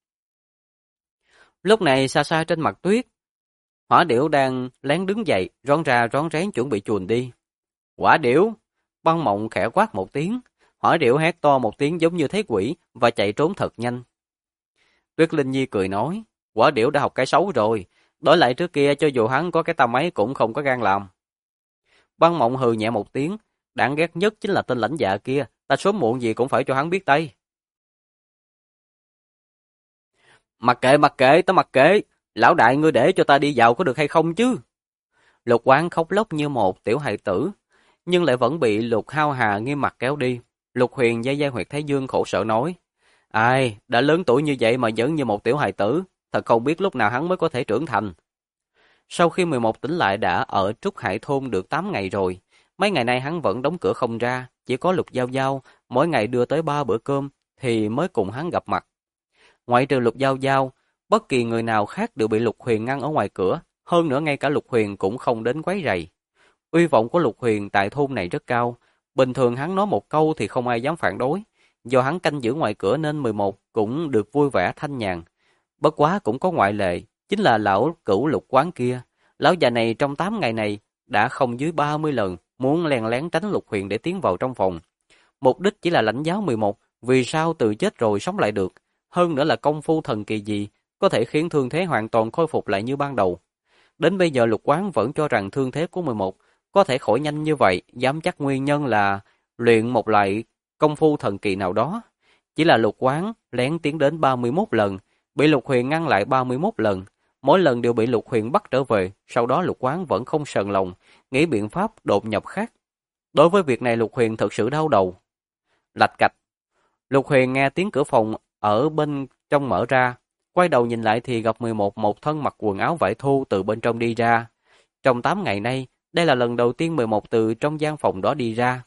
Lúc này xa xa trên mặt tuyết, Hỏa Điểu đang lén đứng dậy, rón ra rón rén chuẩn bị chuồn đi. "Hỏa Điểu!" Băng Mộng khẽ quát một tiếng, Hỏa Điểu hét to một tiếng giống như thấy quỷ và chạy trốn thật nhanh. Tuyết Linh Nhi cười nói: "Hỏa Điểu đã học cái xấu rồi, đổi lại trước kia cho dù hắn có cái tà máy cũng không có gan làm." Băng Mộng hừ nhẹ một tiếng: "Đáng ghét nhất chính là tên Lãnh Dạ kia, ta sớm muộn gì cũng phải cho hắn biết tay." Mặc kệ, ta mặc kệ. Lão đại ngươi để cho ta đi vào có được hay không chứ?" Lục Quán khóc lóc như một tiểu hài tử, nhưng lại vẫn bị Lục Hao Hà nghiêm mặt kéo đi. Lục Huyền day day huyệt thái dương khổ sở nói: "Ai, đã lớn tuổi như vậy mà vẫn như một tiểu hài tử, thật không biết lúc nào hắn mới có thể trưởng thành." Sau khi 11 tỉnh lại đã ở Trúc Hải thôn được 8 ngày rồi, mấy ngày nay hắn vẫn đóng cửa không ra, chỉ có Lục Giao Giao mỗi ngày đưa tới 3 bữa cơm thì mới cùng hắn gặp mặt. Ngoại trừ Lục Giao Giao, bất kỳ người nào khác đều bị Lục Huyền ngăn ở ngoài cửa, hơn nữa ngay cả Lục Huyền cũng không đến quấy rầy. Uy vọng của Lục Huyền tại thôn này rất cao, bình thường hắn nói một câu thì không ai dám phản đối. Do hắn canh giữ ngoài cửa nên 11 cũng được vui vẻ thanh nhàn. Bất quá cũng có ngoại lệ, chính là lão cửu Lục quán kia. Lão già này trong 8 ngày này đã không dưới 30 lần muốn len lén tránh Lục Huyền để tiến vào trong phòng. Mục đích chỉ là lãnh giáo 11 vì sao tự chết rồi sống lại được, hơn nữa là công phu thần kỳ gì có thể khiến thương thế hoàn toàn khôi phục lại như ban đầu. Đến bây giờ Lục Quán vẫn cho rằng thương thế của 11 có thể khỏi nhanh như vậy, dám chắc nguyên nhân là luyện một loại công phu thần kỳ nào đó. Chỉ là Lục Quán lén tiến đến 31 lần, bị Lục Huyền ngăn lại 31 lần, mỗi lần đều bị Lục Huyền bắt trở về, sau đó Lục Quán vẫn không sờn lòng, nghĩ biện pháp đột nhập khác. Đối với việc này Lục Huyền thật sự đau đầu. Lạch cạch, Lục Huyền nghe tiếng cửa phòng ở bên trong mở ra, quay đầu nhìn lại thì gặp 11 một thân mặc quần áo vải thô từ bên trong đi ra. Trong 8 ngày nay, đây là lần đầu tiên 11 từ trong gian phòng đó đi ra.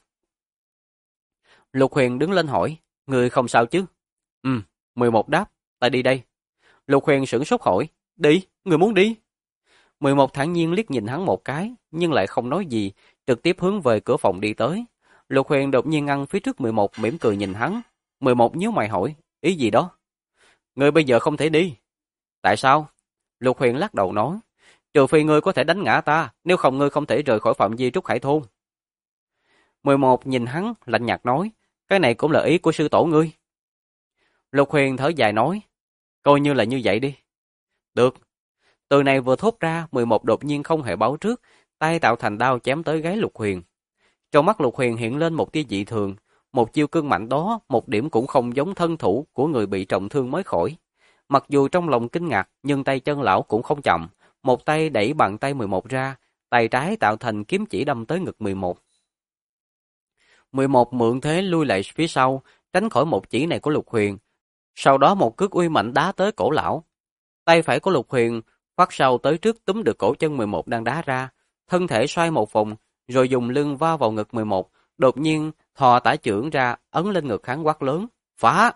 Lục Huyền đứng lên hỏi, người không sao chứ? 11 đáp, ta đi đây. Lục Huyền sửng sốt hỏi, đi, người muốn đi? 11 thản nhiên liếc nhìn hắn một cái, nhưng lại không nói gì, trực tiếp hướng về cửa phòng đi tới. Lục Huyền đột nhiên ngăn phía trước 11 mỉm cười nhìn hắn. 11 nhíu mày hỏi, ý gì đó? Ngươi bây giờ không thể đi. Tại sao? Lục Huyền lắc đầu nói, trừ phi ngươi có thể đánh ngã ta, nếu không ngươi không thể rời khỏi phạm vi Trúc Hải thôn. 11 nhìn hắn, lạnh nhạt nói, cái này cũng là ý của sư tổ ngươi. Lục Huyền thở dài nói, coi như là như vậy đi. Được. Từ này vừa thốt ra, 11 đột nhiên không hề báo trước, tay tạo thành đao chém tới gáy Lục Huyền. Trong mắt Lục Huyền hiện lên một tia dị thường, một chiêu cương mạnh đó, một điểm cũng không giống thân thủ của người bị trọng thương mới khỏi. Mặc dù trong lòng kinh ngạc, nhưng tay chân lão cũng không chậm, một tay đẩy bàn tay 11 ra, tay trái tạo thành kiếm chỉ đâm tới ngực 11. 11 mượn thế lui lại phía sau, tránh khỏi một chỉ này của Lục Huyền. Sau đó một cước uy mạnh đá tới cổ lão. Tay phải của Lục Huyền phát sau tới trước túm được cổ chân 11 đang đá ra, thân thể xoay một vòng, rồi dùng lưng va vào ngực 11, đột nhiên thò tả chưởng ra, ấn lên ngực hắn quát lớn, phá!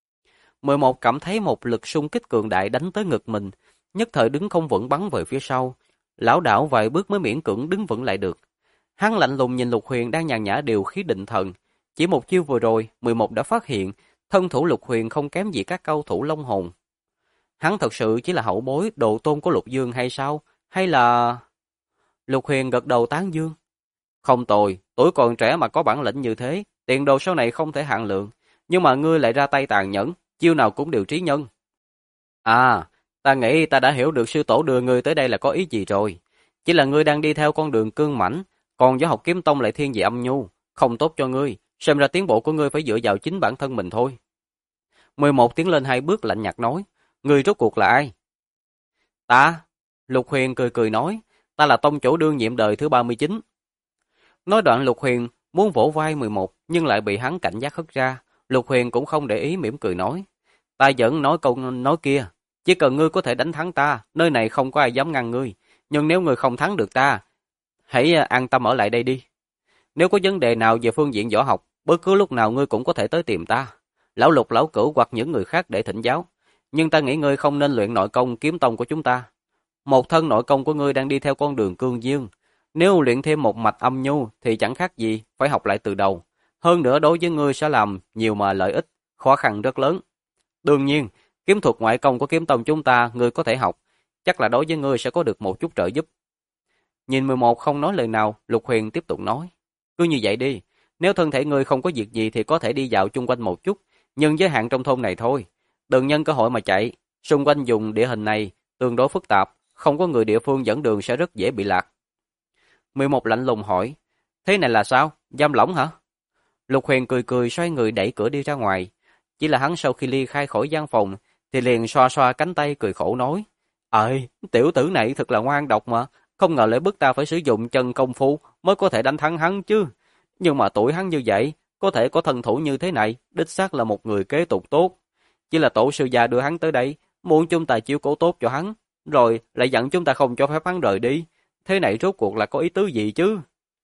11 cảm thấy một lực xung kích cường đại đánh tới ngực mình, nhất thời đứng không vững bắn về phía sau. Lão đảo vài bước mới miễn cưỡng đứng vững lại được. Hắn lạnh lùng nhìn Lục Huyền đang nhàn nhã điều khí định thần. Chỉ một chiêu vừa rồi, 11 đã phát hiện, thân thủ Lục Huyền không kém gì các cao thủ Long Hồn. Hắn thật sự chỉ là hậu bối độ tôn của Lục Dương hay sao? Hay là... Lục Huyền gật đầu tán dương. Không tồi, tuổi còn trẻ mà có bản lĩnh như thế, tiền đồ sau này không thể hạn lượng. Nhưng mà ngươi lại ra tay tàn nhẫn, chiêu nào cũng đều trí nhân. À, ta nghĩ ta đã hiểu được sư tổ đưa ngươi tới đây là có ý gì rồi. Chỉ là ngươi đang đi theo con đường cương mãnh, còn võ học kiếm tông lại thiên về âm nhu, không tốt cho ngươi, xem ra tiến bộ của ngươi phải dựa vào chính bản thân mình thôi. 11 tiến lên 2 bước lạnh nhạt nói, ngươi rốt cuộc là ai? Ta, Lục Huyền cười cười nói, ta là tông chủ đương nhiệm đời thứ 39. Nói đoạn Lục Huyền muốn vỗ vai 11 nhưng lại bị hắn cảnh giác hất ra. Lục Huyền cũng không để ý mỉm cười nói, ta vẫn nói câu nói kia, chỉ cần ngươi có thể đánh thắng ta, nơi này không có ai dám ngăn ngươi, nhưng nếu ngươi không thắng được ta, hãy an tâm ở lại đây đi. Nếu có vấn đề nào về phương diện võ học, bất cứ lúc nào ngươi cũng có thể tới tìm ta, lão Lục, lão Cửu hoặc những người khác để thỉnh giáo, nhưng ta nghĩ ngươi không nên luyện nội công kiếm tông của chúng ta. Một thân nội công của ngươi đang đi theo con đường cương dương, nếu luyện thêm một mạch âm nhu thì chẳng khác gì phải học lại từ đầu. Hơn nữa đối với ngươi sẽ làm nhiều mà lợi ích, khó khăn rất lớn. Đương nhiên, kiếm thuật ngoại công của kiếm tông chúng ta ngươi có thể học, chắc là đối với ngươi sẽ có được một chút trợ giúp. Nhìn 11 không nói lời nào, Lục Huyền tiếp tục nói, cứ như vậy đi, nếu thân thể ngươi không có việc gì thì có thể đi dạo chung quanh một chút, nhưng giới hạn trong thôn này thôi. Đừng nhân cơ hội mà chạy, xung quanh vùng địa hình này tương đối phức tạp, không có người địa phương dẫn đường sẽ rất dễ bị lạc. 11 lạnh lùng hỏi, thế này là sao, giam lỏng hả? Lục Huyền cười cười xoay người đẩy cửa đi ra ngoài. Chỉ là hắn sau khi ly khai khỏi gian phòng thì liền xoa xoa cánh tay cười khổ nói, tiểu tử này thật là ngoan độc mà, không ngờ lại bức ta phải sử dụng chân công phu mới có thể đánh thắng hắn chứ. Nhưng mà tuổi hắn như vậy, có thể có thân thủ như thế này, đích xác là một người kế tục tốt. Chỉ là tổ sư già đưa hắn tới đây, muốn chúng ta chiếu cố tốt cho hắn, rồi lại dặn chúng ta không cho phép hắn rời đi. Thế này rốt cuộc là có ý tứ gì chứ?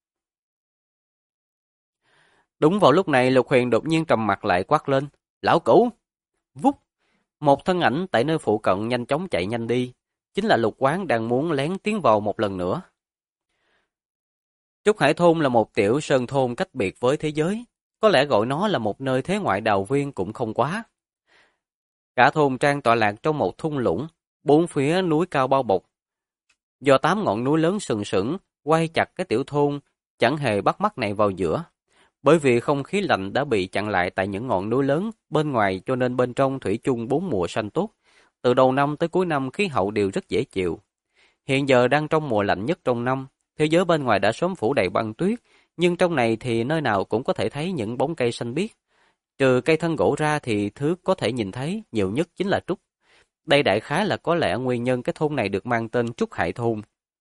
Đúng vào lúc này Lục Huyền đột nhiên trầm mặt lại quát lên, lão Cửu! Vút! Một thân ảnh tại nơi phụ cận nhanh chóng chạy nhanh đi, chính là Lục Quán đang muốn lén tiến vào một lần nữa. Trúc Hải thôn là một tiểu sơn thôn cách biệt với thế giới, có lẽ gọi nó là một nơi thế ngoại đào viên cũng không quá. Cả thôn trang tọa lạc trong một thung lũng, bốn phía núi cao bao bọc. Do 8 ngọn núi lớn sừng sững quay chặt cái tiểu thôn, chẳng hề bắt mắt này vào giữa. Bởi vì không khí lạnh đã bị chặn lại tại những ngọn núi lớn bên ngoài, cho nên bên trong thủy chung 4 mùa xanh tốt. Từ đầu năm tới cuối năm khí hậu đều rất dễ chịu. Hiện giờ đang trong mùa lạnh nhất trong năm, thế giới bên ngoài đã sớm phủ đầy băng tuyết, nhưng trong này thì nơi nào cũng có thể thấy những bóng cây xanh biếc. Trừ cây thân gỗ ra thì thứ có thể nhìn thấy nhiều nhất chính là trúc. Đây đại khái là có lẽ nguyên nhân cái thôn này được mang tên Trúc Hải thôn.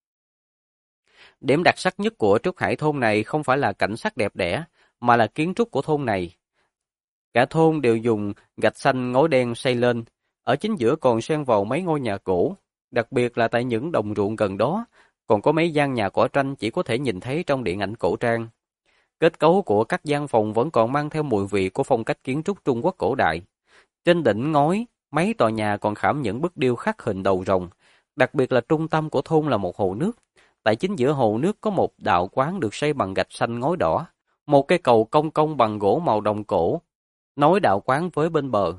Điểm đặc sắc nhất của Trúc Hải thôn này không phải là cảnh sắc đẹp đẽ, mà là kiến trúc của thôn này. Cả thôn đều dùng gạch xanh ngói đen xây lên, ở chính giữa còn xen vào mấy ngôi nhà cổ, đặc biệt là tại những đồng ruộng gần đó, còn có mấy gian nhà cỏ tranh chỉ có thể nhìn thấy trong điện ảnh cổ trang. Kết cấu của các gian phòng vẫn còn mang theo mùi vị của phong cách kiến trúc Trung Quốc cổ đại. Trên đỉnh ngói, mấy tòa nhà còn khảm những bức điêu khắc hình đầu rồng, đặc biệt là trung tâm của thôn là một hồ nước. Tại chính giữa hồ nước có một đạo quán được xây bằng gạch xanh ngói đỏ, một cây cầu cong cong bằng gỗ màu đồng cổ, nối đạo quán với bên bờ.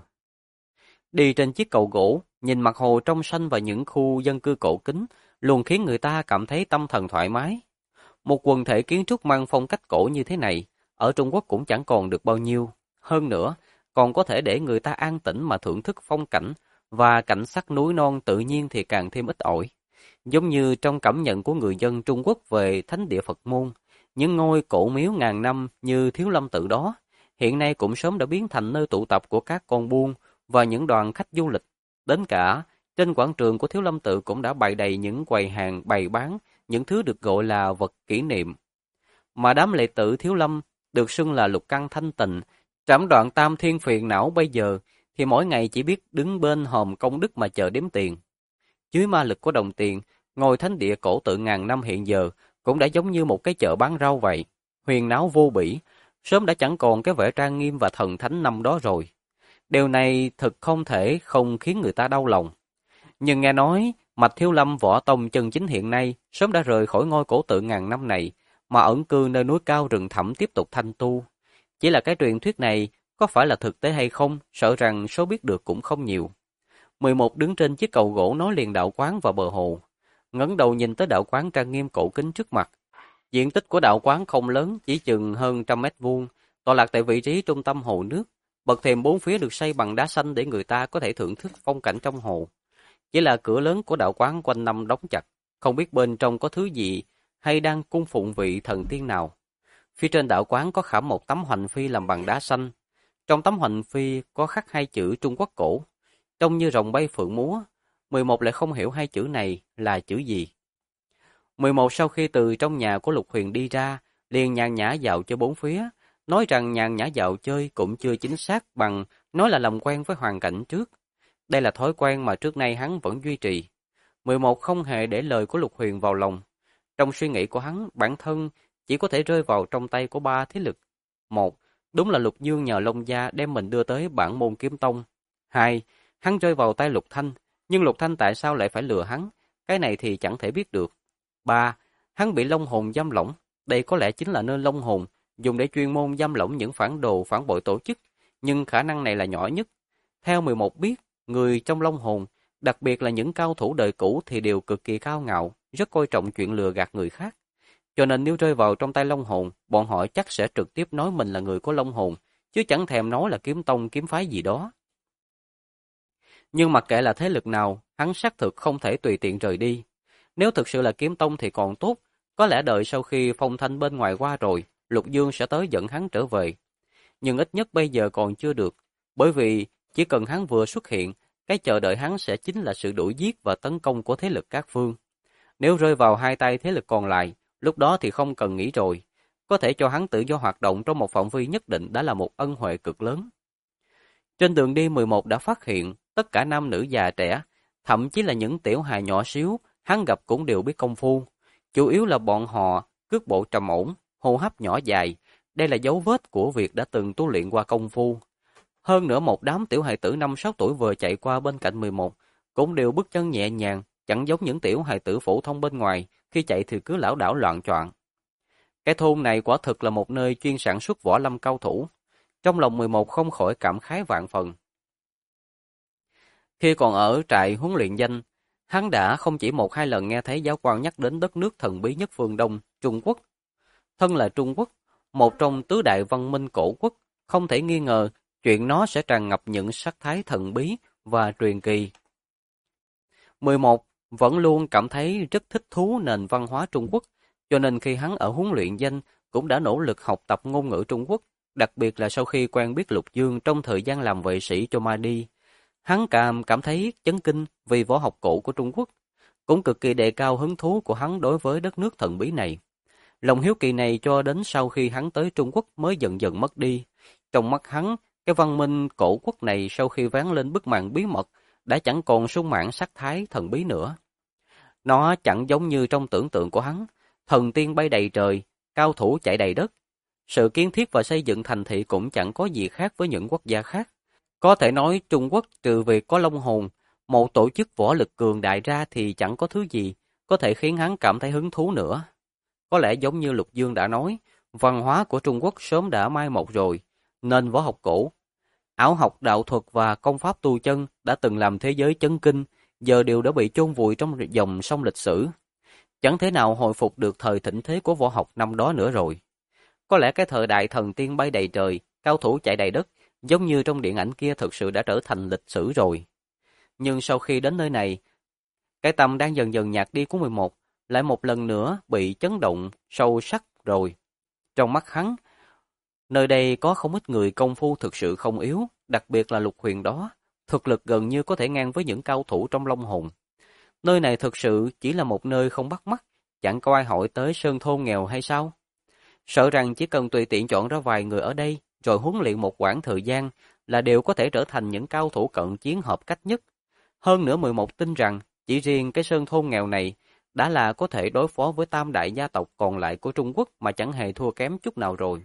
Đi trên chiếc cầu gỗ, nhìn mặt hồ trong xanh và những khu dân cư cổ kính, luôn khiến người ta cảm thấy tâm thần thoải mái. Một quần thể kiến trúc mang phong cách cổ như thế này, ở Trung Quốc cũng chẳng còn được bao nhiêu. Hơn nữa, còn có thể để người ta an tĩnh mà thưởng thức phong cảnh, và cảnh sắc núi non tự nhiên thì càng thêm ít ỏi. Giống như trong cảm nhận của người dân Trung Quốc về thánh địa Phật môn, những ngôi cổ miếu ngàn năm như Thiếu Lâm tự đó, hiện nay cũng sớm đã biến thành nơi tụ tập của các con buôn và những đoàn khách du lịch. Đến cả trên quảng trường của Thiếu Lâm tự cũng đã bày đầy những quầy hàng bày bán những thứ được gọi là vật kỷ niệm. Mà đám đệ tử Thiếu Lâm được xưng là lục căn thanh tịnh, trảm đoạn tam thiên phiền não bây giờ thì mỗi ngày chỉ biết đứng bên hòm công đức mà chờ đếm tiền. Dưới ma lực của đồng tiền, ngôi thánh địa cổ tự ngàn năm hiện giờ cũng đã giống như một cái chợ bán rau vậy, huyền náo vô bỉ, sớm đã chẳng còn cái vẻ trang nghiêm và thần thánh năm đó rồi. Điều này thực không thể không khiến người ta đau lòng. Nhưng nghe nói, Mạch Thiếu Lâm võ tông chân chính hiện nay sớm đã rời khỏi ngôi cổ tự ngàn năm này, mà ẩn cư nơi núi cao rừng thẳm tiếp tục thanh tu. Chỉ là cái truyền thuyết này có phải là thực tế hay không, sợ rằng số biết được cũng không nhiều. 11 đứng trên chiếc cầu gỗ nối liền đạo quán và bờ hồ, ngẩng đầu nhìn tới đạo quán trang nghiêm cổ kính trước mặt. Diện tích của đạo quán không lớn, chỉ chừng hơn 100 m², tọa lạc tại vị trí trung tâm hồ nước. Bậc thềm bốn phía được xây bằng đá xanh để người ta có thể thưởng thức phong cảnh trong hồ. Chỉ là cửa lớn của đạo quán quanh năm đóng chặt, không biết bên trong có thứ gì hay đang cung phụng vị thần tiên nào. Phía trên đạo quán có khảm một tấm hoành phi làm bằng đá xanh. Trong tấm hoành phi có khắc 2 chữ Trung Quốc cổ, trông như rồng bay phượng múa. 11 lại không hiểu 2 chữ này là chữ gì. 11 sau khi từ trong nhà của Lục Huyền đi ra, liền nhàn nhã dạo chơi bốn phía. Nói rằng nhàn nhã dạo chơi cũng chưa chính xác bằng nói là làm quen với hoàn cảnh trước. Đây là thói quen mà trước nay hắn vẫn duy trì. 11 không hề để lời của Lục Huyền vào lòng. Trong suy nghĩ của hắn, bản thân chỉ có thể rơi vào trong tay của 3 thế lực. 1. Đúng là Lục Dương nhờ Long Gia đem mình đưa tới bản môn kiếm tông. 2. Hắn rơi vào tay Lục Thanh, nhưng Lục Thanh tại sao lại phải lừa hắn? Cái này thì chẳng thể biết được. 3. Hắn bị Long Hồn giam lỏng. Đây có lẽ chính là nơi Long Hồn dùng để chuyên môn giam lỏng những phản đồ phản bội tổ chức, nhưng khả năng này là nhỏ nhất. Theo 11 biết, người trong Long Hồn, đặc biệt là những cao thủ đời cũ thì đều cực kỳ cao ngạo, rất coi trọng chuyện lừa gạt người khác. Cho nên nếu rơi vào trong tay Long Hồn, bọn họ chắc sẽ trực tiếp nói mình là người của Long Hồn, chứ chẳng thèm nói là kiếm tông kiếm phái gì đó. Nhưng mặc kệ là thế lực nào, hắn xác thực không thể tùy tiện rời đi. Nếu thực sự là kiếm tông thì còn tốt, có lẽ đợi sau khi phong thanh bên ngoài qua rồi, Lục Dương sẽ tới dẫn hắn trở về. Nhưng ít nhất bây giờ còn chưa được, bởi vì chỉ cần hắn vừa xuất hiện, cái chờ đợi hắn sẽ chính là sự đuổi giết và tấn công của thế lực các phương. Nếu rơi vào hai tay thế lực còn lại, lúc đó thì không cần nghĩ rồi. Có thể cho hắn tự do hoạt động trong một phạm vi nhất định đã là một ân huệ cực lớn. Trên đường đi 11 đã phát hiện, tất cả nam nữ già trẻ, thậm chí là những tiểu hài nhỏ xíu, hắn gặp cũng đều biết công phu. Chủ yếu là bọn họ cước bộ trầm ổn, hô hấp nhỏ dài, đây là dấu vết của việc đã từng tu luyện qua công phu. Hơn nữa một đám tiểu hài tử 5-6 tuổi vừa chạy qua bên cạnh 11, cũng đều bước chân nhẹ nhàng, chẳng giống những tiểu hài tử phổ thông bên ngoài, khi chạy thì cứ lảo đảo loạn choạng. Cái thôn này quả thực là một nơi chuyên sản xuất võ lâm cao thủ. Trong lòng 11 không khỏi cảm khái vạn phần. Khi còn ở trại huấn luyện danh, hắn đã không chỉ một hai lần nghe thấy giáo quan nhắc đến đất nước thần bí nhất phương Đông, Trung Quốc. Thân là Trung Quốc, một trong tứ đại văn minh cổ quốc, không thể nghi ngờ chuyện nó sẽ tràn ngập những sắc thái thần bí và truyền kỳ. 11 vẫn luôn cảm thấy rất thích thú nền văn hóa Trung Quốc, cho nên khi hắn ở huấn luyện danh cũng đã nỗ lực học tập ngôn ngữ Trung Quốc, đặc biệt là sau khi quen biết Lục Dương trong thời gian làm vệ sĩ cho Mahdi. Hắn cảm thấy chấn kinh vì võ học cổ của Trung Quốc, cũng cực kỳ đề cao hứng thú của hắn đối với đất nước thần bí này. Lòng hiếu kỳ này cho đến sau khi hắn tới Trung Quốc mới dần dần mất đi. Trong mắt hắn, cái văn minh cổ quốc này sau khi vén lên bức màn bí mật đã chẳng còn sung mãn sắc thái thần bí nữa. Nó chẳng giống như trong tưởng tượng của hắn, thần tiên bay đầy trời, cao thủ chạy đầy đất. Sự kiến thiết và xây dựng thành thị cũng chẳng có gì khác với những quốc gia khác. Có thể nói Trung Quốc trừ việc có Long Hồn, một tổ chức võ lực cường đại ra thì chẳng có thứ gì có thể khiến hắn cảm thấy hứng thú nữa. Có lẽ giống như Lục Dương đã nói, văn hóa của Trung Quốc sớm đã mai một rồi, nên võ học cổ, ảo học đạo thuật và công pháp tu chân đã từng làm thế giới chấn kinh, giờ đều đã bị chôn vùi trong dòng sông lịch sử. Chẳng thể nào hồi phục được thời thịnh thế của võ học năm đó nữa rồi. Có lẽ cái thời đại thần tiên bay đầy trời, cao thủ chạy đầy đất, giống như trong điện ảnh kia thực sự đã trở thành lịch sử rồi. Nhưng sau khi đến nơi này, cái tâm đang dần dần nhạt đi của 11 lại một lần nữa bị chấn động sâu sắc rồi. Trong mắt hắn, nơi đây có không ít người công phu thực sự không yếu, đặc biệt là Lục Huyền đó, thực lực gần như có thể ngang với những cao thủ trong Long Hồn. Nơi này thực sự chỉ là một nơi không bắt mắt, chẳng có ai hỏi tới sơn thôn nghèo hay sao? Sợ rằng chỉ cần tùy tiện chọn ra vài người ở đây, rồi huấn luyện một quãng thời gian là đều có thể trở thành những cao thủ cận chiến hợp cách nhất. Hơn nữa 11 tin rằng, chỉ riêng cái sơn thôn nghèo này đã là có thể đối phó với tam đại gia tộc còn lại của Trung Quốc mà chẳng hề thua kém chút nào rồi.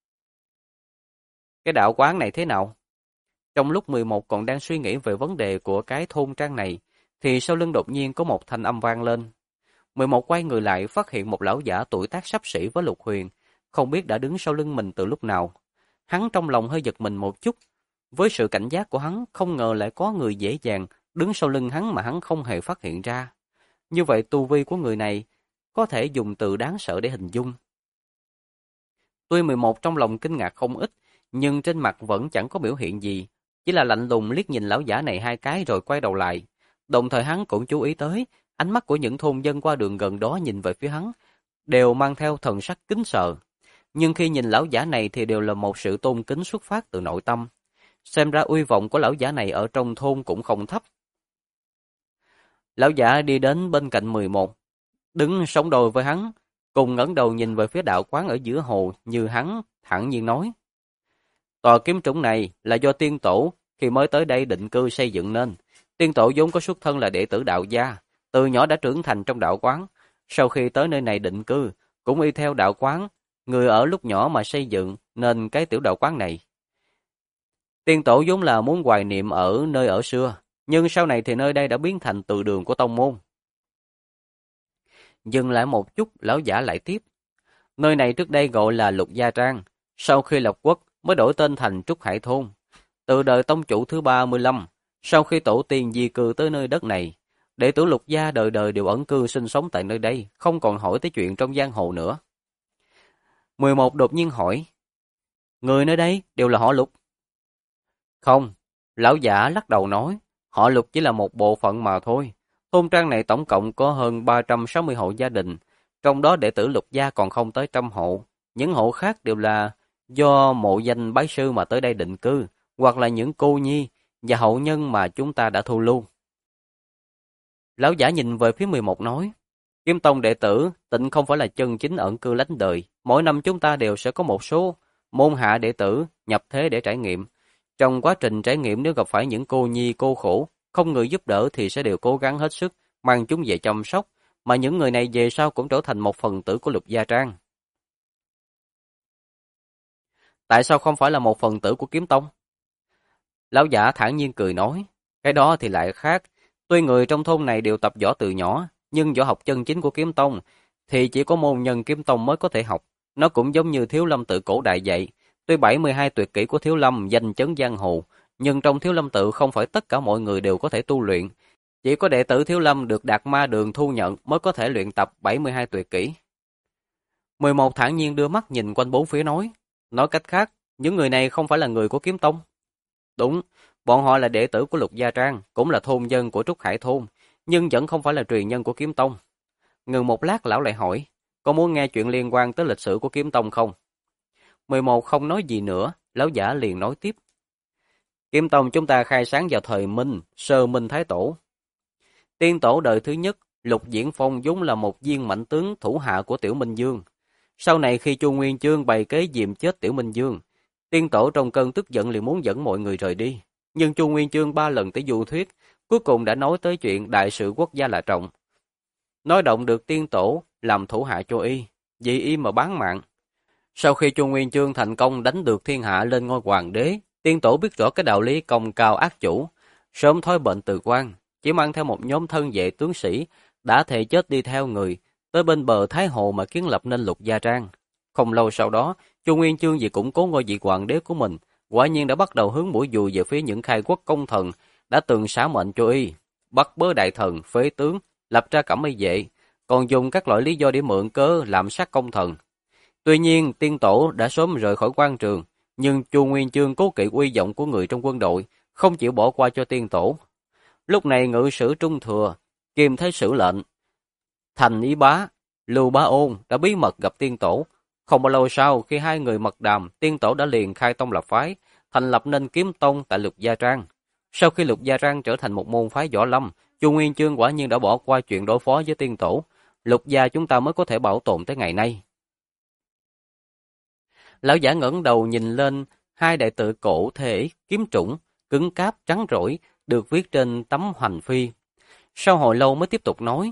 Cái đạo quán này thế nào? Trong lúc 11 còn đang suy nghĩ về vấn đề của cái thôn trang này, thì sau lưng đột nhiên có một thanh âm vang lên. 11 quay người lại phát hiện một lão giả tuổi tác xấp xỉ với Lục Huyền, không biết đã đứng sau lưng mình từ lúc nào. Hắn trong lòng hơi giật mình một chút. Với sự cảnh giác của hắn, không ngờ lại có người dễ dàng đứng sau lưng hắn mà hắn không hề phát hiện ra. Như vậy tu vi của người này có thể dùng từ đáng sợ để hình dung. Tuy 11 trong lòng kinh ngạc không ít, nhưng trên mặt vẫn chẳng có biểu hiện gì, chỉ là lạnh lùng liếc nhìn lão giả này hai cái rồi quay đầu lại. Đồng thời hắn cũng chú ý tới, ánh mắt của những thôn dân qua đường gần đó nhìn về phía hắn, đều mang theo thần sắc kính sợ. Nhưng khi nhìn lão giả này thì đều là một sự tôn kính xuất phát từ nội tâm. Xem ra uy vọng của lão giả này ở trong thôn cũng không thấp. Lão giả đi đến bên cạnh 11, đứng sóng đôi với hắn, cùng ngẩng đầu nhìn về phía đạo quán ở giữa hồ như hắn, thản nhiên nói. Tòa kiếm trũng này là do tiên tổ khi mới tới đây định cư xây dựng nên. Tiên tổ vốn có xuất thân là đệ tử đạo gia, từ nhỏ đã trưởng thành trong đạo quán. Sau khi tới nơi này định cư, cũng y theo đạo quán, người ở lúc nhỏ mà xây dựng nên cái tiểu đạo quán này. Tiên tổ vốn là muốn hoài niệm ở nơi ở xưa, nhưng sau này thì nơi đây đã biến thành từ đường của tông môn. Dừng lại một chút, lão giả lại tiếp. Nơi này trước đây gọi là Lục Gia Trang, sau khi lập quốc mới đổi tên thành Trúc Hải Thôn. Từ đời tông chủ thứ 35, sau khi tổ tiên di cư tới nơi đất này, đệ tử Lục Gia đời đời đều ẩn cư sinh sống tại nơi đây, không còn hỏi tới chuyện trong giang hồ nữa. 11 đột nhiên hỏi, người nơi đây đều là họ Lục? Không, lão giả lắc đầu nói, họ Lục chỉ là một bộ phận mà thôi. Thôn trang này tổng cộng có hơn 360 hộ gia đình, trong đó đệ tử Lục Gia còn không tới 100 hộ. Những hộ khác đều là do mộ danh bái sư mà tới đây định cư, hoặc là những cô nhi và hậu nhân mà chúng ta đã thu lưu. Lão giả nhìn về phía 11 nói, Kiếm Tông đệ tử tịnh không phải là chân chính ẩn cư lánh đời, mỗi năm chúng ta đều sẽ có một số môn hạ đệ tử nhập thế để trải nghiệm. Trong quá trình trải nghiệm nếu gặp phải những cô nhi cô khổ, không người giúp đỡ thì sẽ đều cố gắng hết sức mang chúng về chăm sóc, mà những người này về sau cũng trở thành một phần tử của Lục Gia Trang. Tại sao không phải là một phần tử của Kiếm Tông? Lão giả thản nhiên cười nói, cái đó thì lại khác. Tuy người trong thôn này đều tập võ từ nhỏ, nhưng võ học chân chính của Kiếm Tông thì chỉ có môn nhân Kiếm Tông mới có thể học. Nó cũng giống như Thiếu Lâm tự cổ đại vậy. Tuy 72 tuyệt kỹ của Thiếu Lâm danh chấn giang hồ, nhưng trong Thiếu Lâm tự không phải tất cả mọi người đều có thể tu luyện. Chỉ có đệ tử Thiếu Lâm được Đạt Ma Đường thu nhận mới có thể luyện tập 72 tuyệt kỹ. 11 thản nhiên đưa mắt nhìn quanh bốn phía nói cách khác, những người này không phải là người của Kiếm Tông. Đúng, bọn họ là đệ tử của Lục Gia Trang, cũng là thôn dân của Trúc Hải Thôn, nhưng vẫn không phải là truyền nhân của Kiếm Tông. Ngừng một lát lão lại hỏi, có muốn nghe chuyện liên quan tới lịch sử của Kiếm Tông không? 11 không nói gì nữa, lão giả liền nói tiếp. Kiếm Tông chúng ta khai sáng vào thời Minh, Sơ Minh Thái Tổ. Tiên tổ đời thứ nhất, Lục Diễn Phong vốn là một viên mãnh tướng thủ hạ của Tiểu Minh Dương. Sau này khi Chu Nguyên Chương bày kế giềm chết Tiểu Minh Dương, tiên tổ trong cơn tức giận liền muốn dẫn mọi người rời đi. Nhưng Chu Nguyên Chương 3 lần tới du thuyết, cuối cùng đã nói tới chuyện đại sự quốc gia là trọng. Nói động được tiên tổ làm thủ hạ cho y, vì y mà bán mạng. Sau khi Chu Nguyên Chương thành công đánh được thiên hạ lên ngôi hoàng đế, tiên tổ biết rõ cái đạo lý công cao ác chủ, sớm thói bệnh từ quan, chỉ mang theo một nhóm thân vệ tướng sĩ, đã thề chết đi theo người, tới bên bờ Thái Hồ mà kiến lập nên Lục Gia Trang. Không lâu sau đó, Chu Nguyên Chương vì củng cố ngôi vị hoàng đế của mình, quả nhiên đã bắt đầu hướng mũi dùi về phía những khai quốc công thần đã từng xá mệnh cho y, bắt bớ đại thần, phế tướng, lập ra cẩm y vệ, còn dùng các loại lý do để mượn cớ làm sát công thần. Tuy nhiên, tiên tổ đã sớm rời khỏi quan trường, nhưng Chu Nguyên Chương cố kỵ uy vọng của người trong quân đội, không chịu bỏ qua cho tiên tổ. Lúc này ngự sử Trung Thừa, Kim Thái Sử lệnh, Thành Ý Bá, Lưu Bá Ôn đã bí mật gặp tiên tổ. Không bao lâu sau, khi hai người mật đàm, tiên tổ đã liền khai tông lập phái, thành lập nên Kiếm Tông tại Lục Gia Trang. Sau khi Lục Gia Trang trở thành một môn phái võ lâm, Chu Nguyên Chương quả nhiên đã bỏ qua chuyện đối phó với tiên tổ. Lục Gia chúng ta mới có thể bảo tồn tới ngày nay. Lão giả ngẩng đầu nhìn lên hai đại tự cổ thể kiếm trũng, cứng cáp trắng trỗi, được viết trên tấm hoành phi. Sau hồi lâu mới tiếp tục nói.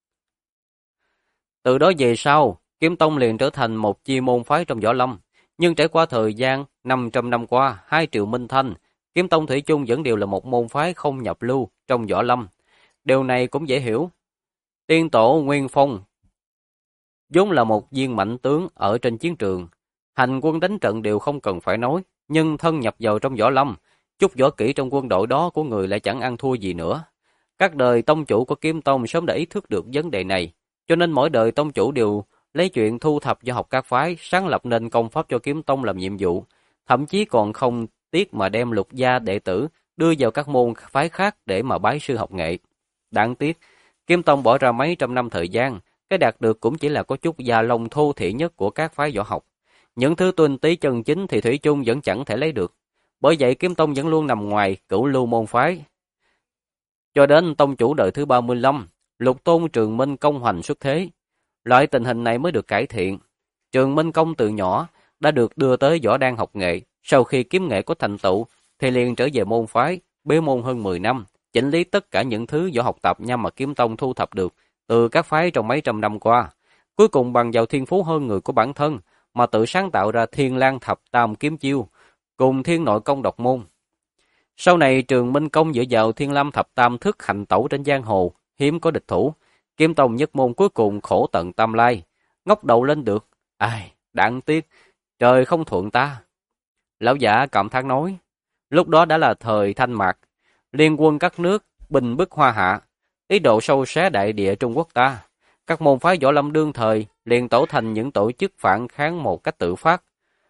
Từ đó về sau, Kiếm Tông liền trở thành một chi môn phái trong võ lâm. Nhưng trải qua thời gian 500 năm qua, 2 triều Minh Thanh, Kiếm Tông thủy chung vẫn đều là một môn phái không nhập lưu trong võ lâm. Điều này cũng dễ hiểu. Tiên tổ Nguyên Phong vốn là một viên mãnh tướng ở trên chiến trường. Hành quân đánh trận đều không cần phải nói, nhưng thân nhập vào trong võ lâm, chút võ kỹ trong quân đội đó của người lại chẳng ăn thua gì nữa. Các đời tông chủ của Kiếm Tông sớm đã ý thức được vấn đề này, cho nên mỗi đời tông chủ đều lấy chuyện thu thập võ học các phái, sáng lập nên công pháp cho Kiếm Tông làm nhiệm vụ, thậm chí còn không tiếc mà đem Lục gia đệ tử đưa vào các môn phái khác để mà bái sư học nghệ. Đáng tiếc, Kiếm Tông bỏ ra mấy trăm năm thời gian, cái đạt được cũng chỉ là có chút gia lông thô thiển nhất của các phái võ học. Những thứ tinh túy chân chính thì thủy chung vẫn chẳng thể lấy được. Bởi vậy Kiếm Tông vẫn luôn nằm ngoài cửu lưu môn phái. Cho đến tông chủ đời thứ 35, Lục Tôn Trường Minh Công hoành xuất thế, loại tình hình này mới được cải thiện. Trường Minh Công từ nhỏ đã được đưa tới võ đan học nghệ, sau khi kiếm nghệ có thành tựu thì liền trở về môn phái, bế môn hơn 10 năm, chỉnh lý tất cả những thứ võ học tạp nham mà Kiếm Tông thu thập được từ các phái trong mấy trăm năm qua. Cuối cùng bằng vào thiên phú hơn người của bản thân mà tự sáng tạo ra Thiên Lang Thập Tam kiếm chiêu cùng Thiên Nội Công độc môn. Sau này Trường Minh Công dựa vào Thiên Lam Thập Tam thức hành tẩu trên giang hồ, hiếm có địch thủ. Kiếm Tông nhất môn cuối cùng khổ tận tam lai, ngóc đầu lên được. Ai, đáng tiếc, trời không thuận ta. Lão giả cảm thán nói, lúc đó đã là thời Thanh Mạc, liên quân các nước bình bức Hoa Hạ, ý đồ sâu xé đại địa Trung Quốc ta. Các môn phái võ lâm đương thời liền tổ thành những tổ chức phản kháng một cách tự phát.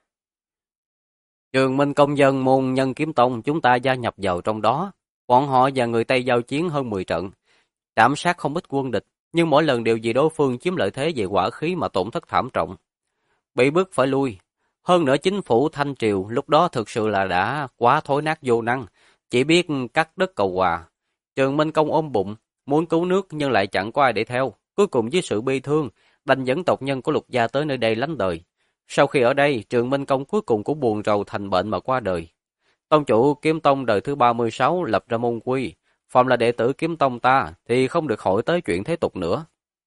Trường Minh Công dân môn Nhân Kiếm Tông chúng ta gia nhập vào trong đó. Bọn họ và người Tây giao chiến hơn 10 trận, trảm sát không ít quân địch, nhưng mỗi lần đều vì đối phương chiếm lợi thế về hỏa khí mà tổn thất thảm trọng, bị bức phải lui. Hơn nữa chính phủ Thanh Triều lúc đó thực sự là đã quá thối nát vô năng, chỉ biết cắt đất cầu hòa. Trường Minh Công ôm bụng, muốn cứu nước nhưng lại chẳng có ai để theo. Cuối cùng với sự bi thương, đành dẫn tộc nhân của Lục gia tới nơi đây lánh đời. Sau khi ở đây, Trường Minh Công cuối cùng cũng buồn rầu thành bệnh mà qua đời. Tông chủ Kiếm Tông đời thứ 36 lập ra môn quy, phàm là đệ tử Kiếm Tông ta thì không được hỏi tới chuyện thế tục nữa.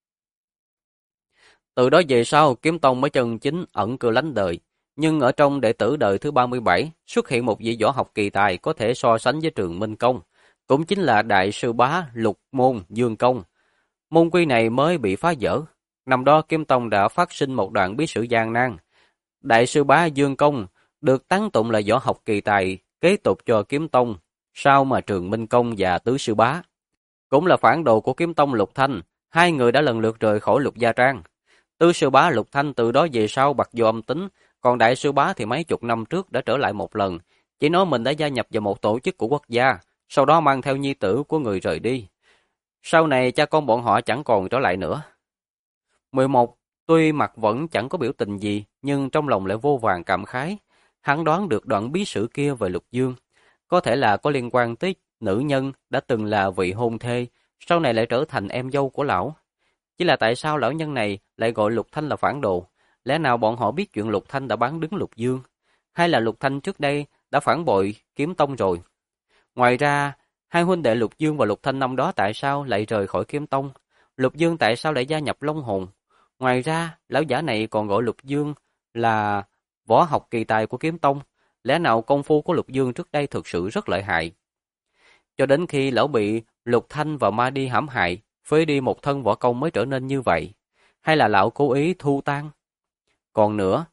Từ đó về sau, Kiếm Tông mới chân chính ẩn cư lánh đời. Nhưng ở trong đệ tử đời thứ 37 xuất hiện một vị võ học kỳ tài có thể so sánh với Trường Minh Công, cũng chính là Đại sư Bá Lục Môn Dương Công. Môn quy này mới bị phá vỡ. Năm đó Kiếm Tông đã phát sinh một đoạn bí sử gian nan. Đại sư bá Dương Công được tán tụng là võ học kỳ tài, kế tục cho Kiếm Tông, sau mà Trường Minh Công và Tứ sư bá. Cũng là phản đồ của Kiếm Tông Lục Thanh, hai người đã lần lượt rời khỏi Lục Gia Trang. Tứ sư bá Lục Thanh từ đó về sau bặt vô âm tính, còn đại sư bá thì mấy chục năm trước đã trở lại một lần, chỉ nói mình đã gia nhập vào một tổ chức của quốc gia, sau đó mang theo nhi tử của người rời đi. Sau này cha con bọn họ chẳng còn trở lại nữa. 11. Tuy mặt vẫn chẳng có biểu tình gì, nhưng trong lòng lại vô vàn cảm khái. Hắn đoán được đoạn bí sử kia về Lục Dương, có thể là có liên quan tới nữ nhân đã từng là vị hôn thê, sau này lại trở thành em dâu của lão. Chỉ là tại sao lão nhân này lại gọi Lục Thanh là phản đồ? Lẽ nào bọn họ biết chuyện Lục Thanh đã bán đứng Lục Dương? Hay là Lục Thanh trước đây đã phản bội Kiếm Tông rồi? Ngoài ra, hai huynh đệ Lục Dương và Lục Thanh năm đó tại sao lại rời khỏi Kiếm Tông? Lục Dương tại sao lại gia nhập Long Hồn? Ngoài ra, lão giả này còn gọi Lục Dương là võ học kỳ tài của Kiếm Tông. Lẽ nào công phu của Lục Dương trước đây thực sự rất lợi hại? Cho đến khi lão bị Lục Thanh và Ma Đi hãm hại, phế đi một thân võ công mới trở nên như vậy. Hay là lão cố ý thu tan? Còn nữa,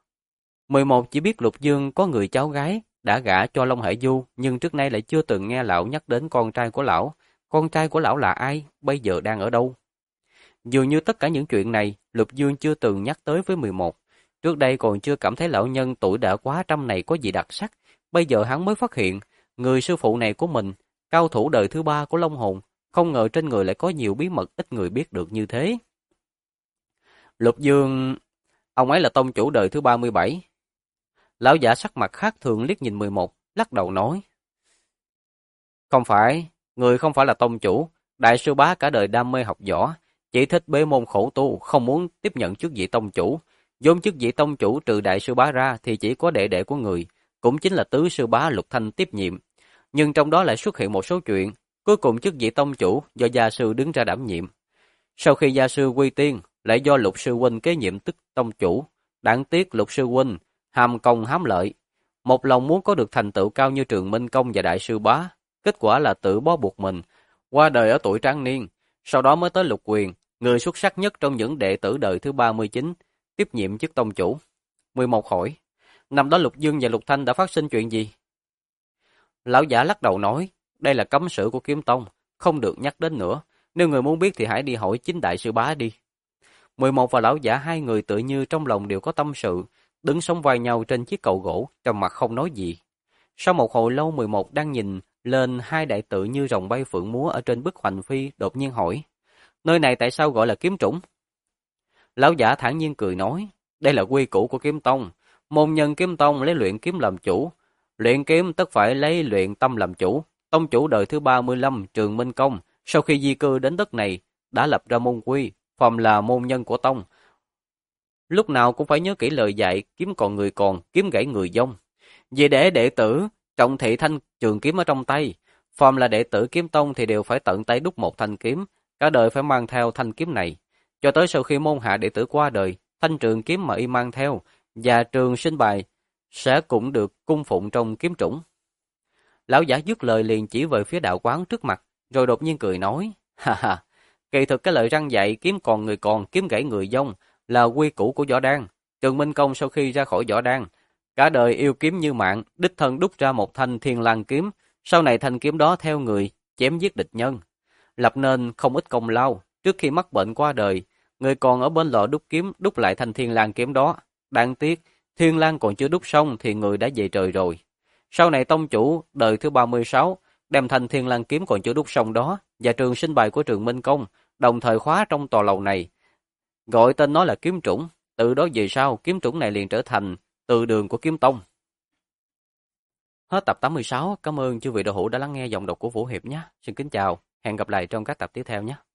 11 chỉ biết Lục Dương có người cháu gái đã gả cho Long Hải Du, nhưng trước nay lại chưa từng nghe lão nhắc đến con trai của lão. Con trai của lão là ai? Bây giờ đang ở đâu? Dường như tất cả những chuyện này, Lục Dương chưa từng nhắc tới với 11. Trước đây còn chưa cảm thấy lão nhân tuổi đã quá trăm này có gì đặc sắc. Bây giờ hắn mới phát hiện, người sư phụ này của mình, cao thủ đời thứ ba của Long Hồn, không ngờ trên người lại có nhiều bí mật ít người biết được như thế. Lục Dương, ông ấy là tông chủ đời thứ 37. Lão giả sắc mặt khác thường liếc nhìn 11, lắc đầu nói. Không phải, người không phải là tông chủ, đại sư bá cả đời đam mê học võ, chỉ thích bế môn khổ tu, không muốn tiếp nhận chức vị tông chủ. Vốn chức vị tông chủ trừ đại sư bá ra thì chỉ có đệ đệ của người, cũng chính là tứ sư bá Lục Thanh tiếp nhiệm. Nhưng trong đó lại xuất hiện một số chuyện, cuối cùng chức vị tông chủ do gia sư đứng ra đảm nhiệm. Sau khi gia sư quy tiên, lại do Lục sư huynh kế nhiệm tức tông chủ. Đáng tiếc Lục sư huynh hàm công hám lợi, một lòng muốn có được thành tựu cao như Trường Minh Công và đại sư bá, kết quả là tự bó buộc mình, qua đời ở tuổi tráng niên. Sau đó mới tới Lục Quyền, người xuất sắc nhất trong những đệ tử đời thứ 39, tiếp nhiệm chức tông chủ. 11 hỏi, năm đó Lục Dương và Lục Thanh đã phát sinh chuyện gì? Lão giả lắc đầu nói, đây là cấm sử của Kiếm Tông, không được nhắc đến nữa. Nếu người muốn biết thì hãy đi hỏi chính đại sư bá đi. 11 và lão giả hai người tự như trong lòng đều có tâm sự, đứng sóng vai nhau trên chiếc cầu gỗ, trầm mặc không nói gì. Sau một hồi lâu 11 đang nhìn lên hai đại tự như rồng bay phượng múa ở trên bức hoành phi, đột nhiên hỏi, nơi này tại sao gọi là kiếm trũng? Lão giả thản nhiên cười nói, đây là quy củ của Kiếm Tông, môn nhân Kiếm Tông lấy luyện kiếm làm chủ, luyện kiếm tất phải lấy luyện tâm làm chủ. Tông chủ đời thứ 35 Trường Minh Công sau khi di cư đến đất này đã lập ra môn quy, phàm là môn nhân của tông, lúc nào cũng phải nhớ kỹ lời dạy, kiếm còn người còn, kiếm gãy người vong. Vì để đệ tử trọng thị thanh trường kiếm ở trong tay, phàm là đệ tử Kiếm Tông thì đều phải tận tay đúc một thanh kiếm, cả đời phải mang theo thanh kiếm này. Cho tới sau khi môn hạ đệ tử qua đời, thanh trường kiếm mà y mang theo và trường sinh bài sẽ cũng được cung phụng trong kiếm trũng. Lão giả dứt lời liền chỉ về phía đạo quán trước mặt, rồi đột nhiên cười nói, ha ha, kỳ thực cái lời răn dạy kiếm còn người còn, kiếm gãy người vong là quy củ của võ đan. Trường Minh Công sau khi ra khỏi võ đan, cả đời yêu kiếm như mạng, đích thân đúc ra một thanh Thiên Lang kiếm, sau này thanh kiếm đó theo người chém giết địch nhân, lập nên không ít công lao. Trước khi mắc bệnh qua đời, người còn ở bên lò đúc kiếm đúc lại thanh Thiên Lang kiếm đó. Đáng tiếc, Thiên Lang còn chưa đúc xong thì người đã về trời rồi. Sau này tông chủ đời thứ 36 đem thanh Thiên Lang kiếm còn chưa đúc xong đó và trường sinh bài của Trường Minh Công đồng thời khóa trong tòa lầu này, gọi tên nó là kiếm trũng. Từ đó về sau, kiếm trũng này liền trở thành từ đường của Kiếm Tông. Hết tập 86, cảm ơn chư vị đạo hữu đã lắng nghe giọng đọc của Vũ Hiệp nhé. Xin kính chào, hẹn gặp lại trong các tập tiếp theo nhé.